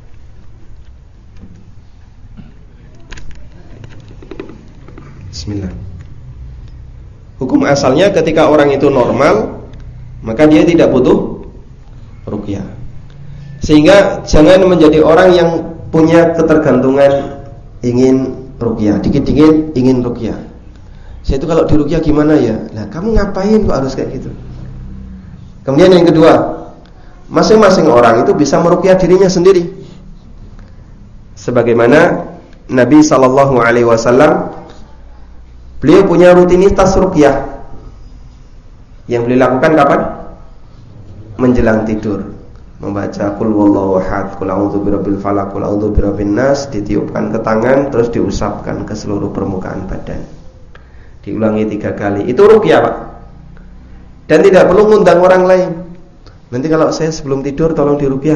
Bismillah. Hukum asalnya ketika orang itu normal, maka dia tidak butuh ruqyah. Sehingga jangan menjadi orang yang punya ketergantungan ingin ruqyah, dikit-dikit ingin ruqyah. Saya itu kalau di ruqyah gimana ya? Lah kamu ngapain kok harus kayak gitu? Kemudian yang kedua, masing-masing orang itu bisa meruqyah dirinya sendiri. Sebagaimana Nabi sallallahu alaihi wasallam, beliau punya rutinitas ruqyah. Yang beliau lakukan kapan? Menjelang tidur, membaca qul huwallahu ahad, qul a'udzu birabbil falaq, qul a'udzu birabbin nas, ditiupkan ke tangan terus diusapkan ke seluruh permukaan badan. Diulangi tiga kali. Itu ruqyah, Pak. Dan tidak perlu ngundang orang lain. Nanti kalau saya sebelum tidur tolong diruqyah.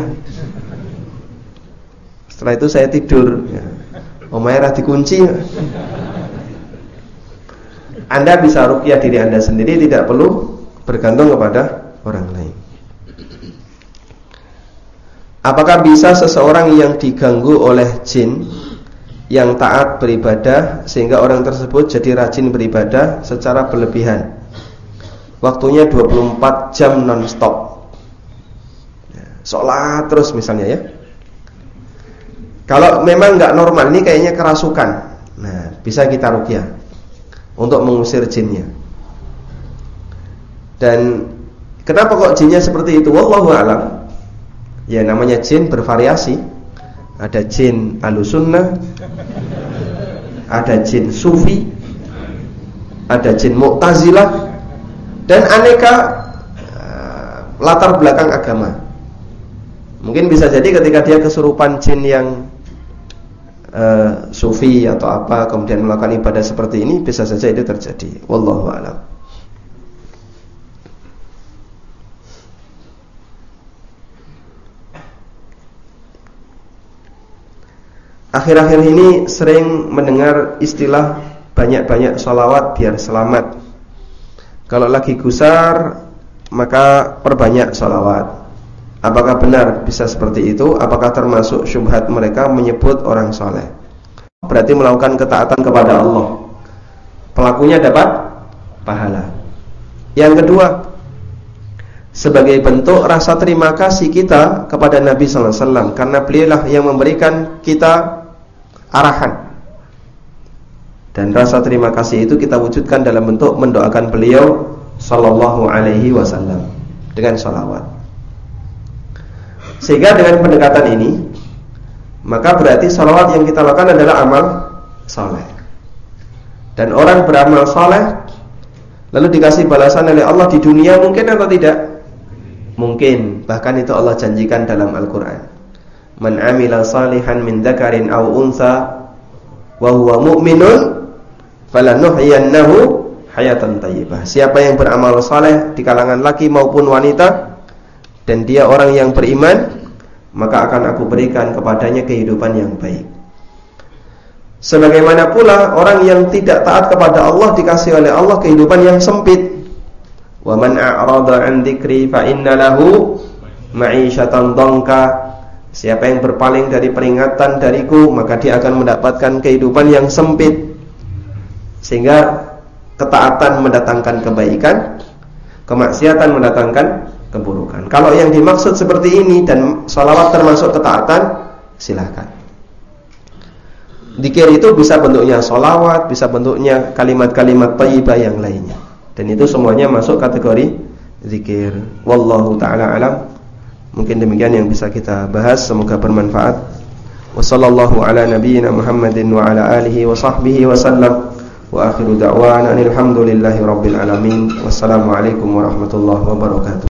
Setelah itu saya tidur, ya. Omairah dikunci. Anda bisa ruqyah diri Anda sendiri, tidak perlu bergantung kepada orang lain. Apakah bisa seseorang yang diganggu oleh jin yang taat beribadah sehingga orang tersebut jadi rajin beribadah secara berlebihan? Waktunya dua puluh empat jam non-stop, sholat terus misalnya ya. Kalau memang nggak normal, ini kayaknya kerasukan. Nah, bisa kita ruqyah untuk mengusir jinnya. Dan kenapa kok jinnya seperti itu? Wallahu a'lam. Ya namanya jin bervariasi. Ada jin ahlussunnah, ada jin sufi, ada jin mu'tazilah, dan aneka uh, latar belakang agama. Mungkin bisa jadi ketika dia kesurupan jin yang uh, sufi atau apa, kemudian melakukan ibadah seperti ini, bisa saja itu terjadi. Wallahu a'lam. Akhir-akhir ini sering mendengar istilah banyak-banyak sholawat biar selamat. Kalau lagi gusar, maka perbanyak sholawat. Apakah benar bisa seperti itu? Apakah termasuk syubhat mereka menyebut orang soleh? Berarti melakukan ketaatan kepada Allah. Pelakunya dapat pahala. Yang kedua, sebagai bentuk rasa terima kasih kita kepada Nabi sallallahu alaihi wasallam, karena beliaulah yang memberikan kita arahan. Dan rasa terima kasih itu kita wujudkan dalam bentuk mendoakan beliau sallallahu alaihi wasallam dengan sholawat. Sehingga dengan pendekatan ini, maka berarti sholawat yang kita lakukan adalah amal saleh. Dan orang beramal saleh lalu dikasih balasan oleh Allah di dunia, mungkin atau tidak? Mungkin. Bahkan itu Allah janjikan dalam Al-Quran. Man amila salihan min dzakarin aw unsa wa huwa mu'minun falanuhyiyannahu hayatan thayyibah. Siapa yang beramal saleh di kalangan laki maupun wanita dan dia orang yang beriman, maka akan aku berikan kepadanya kehidupan yang baik. Sebagaimana pula orang yang tidak taat kepada Allah dikasih oleh Allah kehidupan yang sempit. Wa man a'rada 'an dzikri fa inna lahu ma'isyatan dhanka. Siapa yang berpaling dari peringatan dariku, maka dia akan mendapatkan kehidupan yang sempit. Sehingga ketaatan mendatangkan kebaikan, kemaksiatan mendatangkan keburukan. Kalau yang dimaksud seperti ini dan sholawat termasuk ketaatan, silakan. Dzikir itu bisa bentuknya sholawat, bisa bentuknya kalimat-kalimat thayyibah yang lainnya. Dan itu semuanya masuk kategori zikir. Wallahu ta'ala alam. Mungkin demikian yang bisa kita bahas, semoga bermanfaat. Wassallallahu ala nabiyyina Muhammadin wa ala alihi wa sahbihi wa sallam. Wa akhiru da'wana alhamdulillahi rabbil alamin. Wassalamualaikum warahmatullahi wabarakatuh.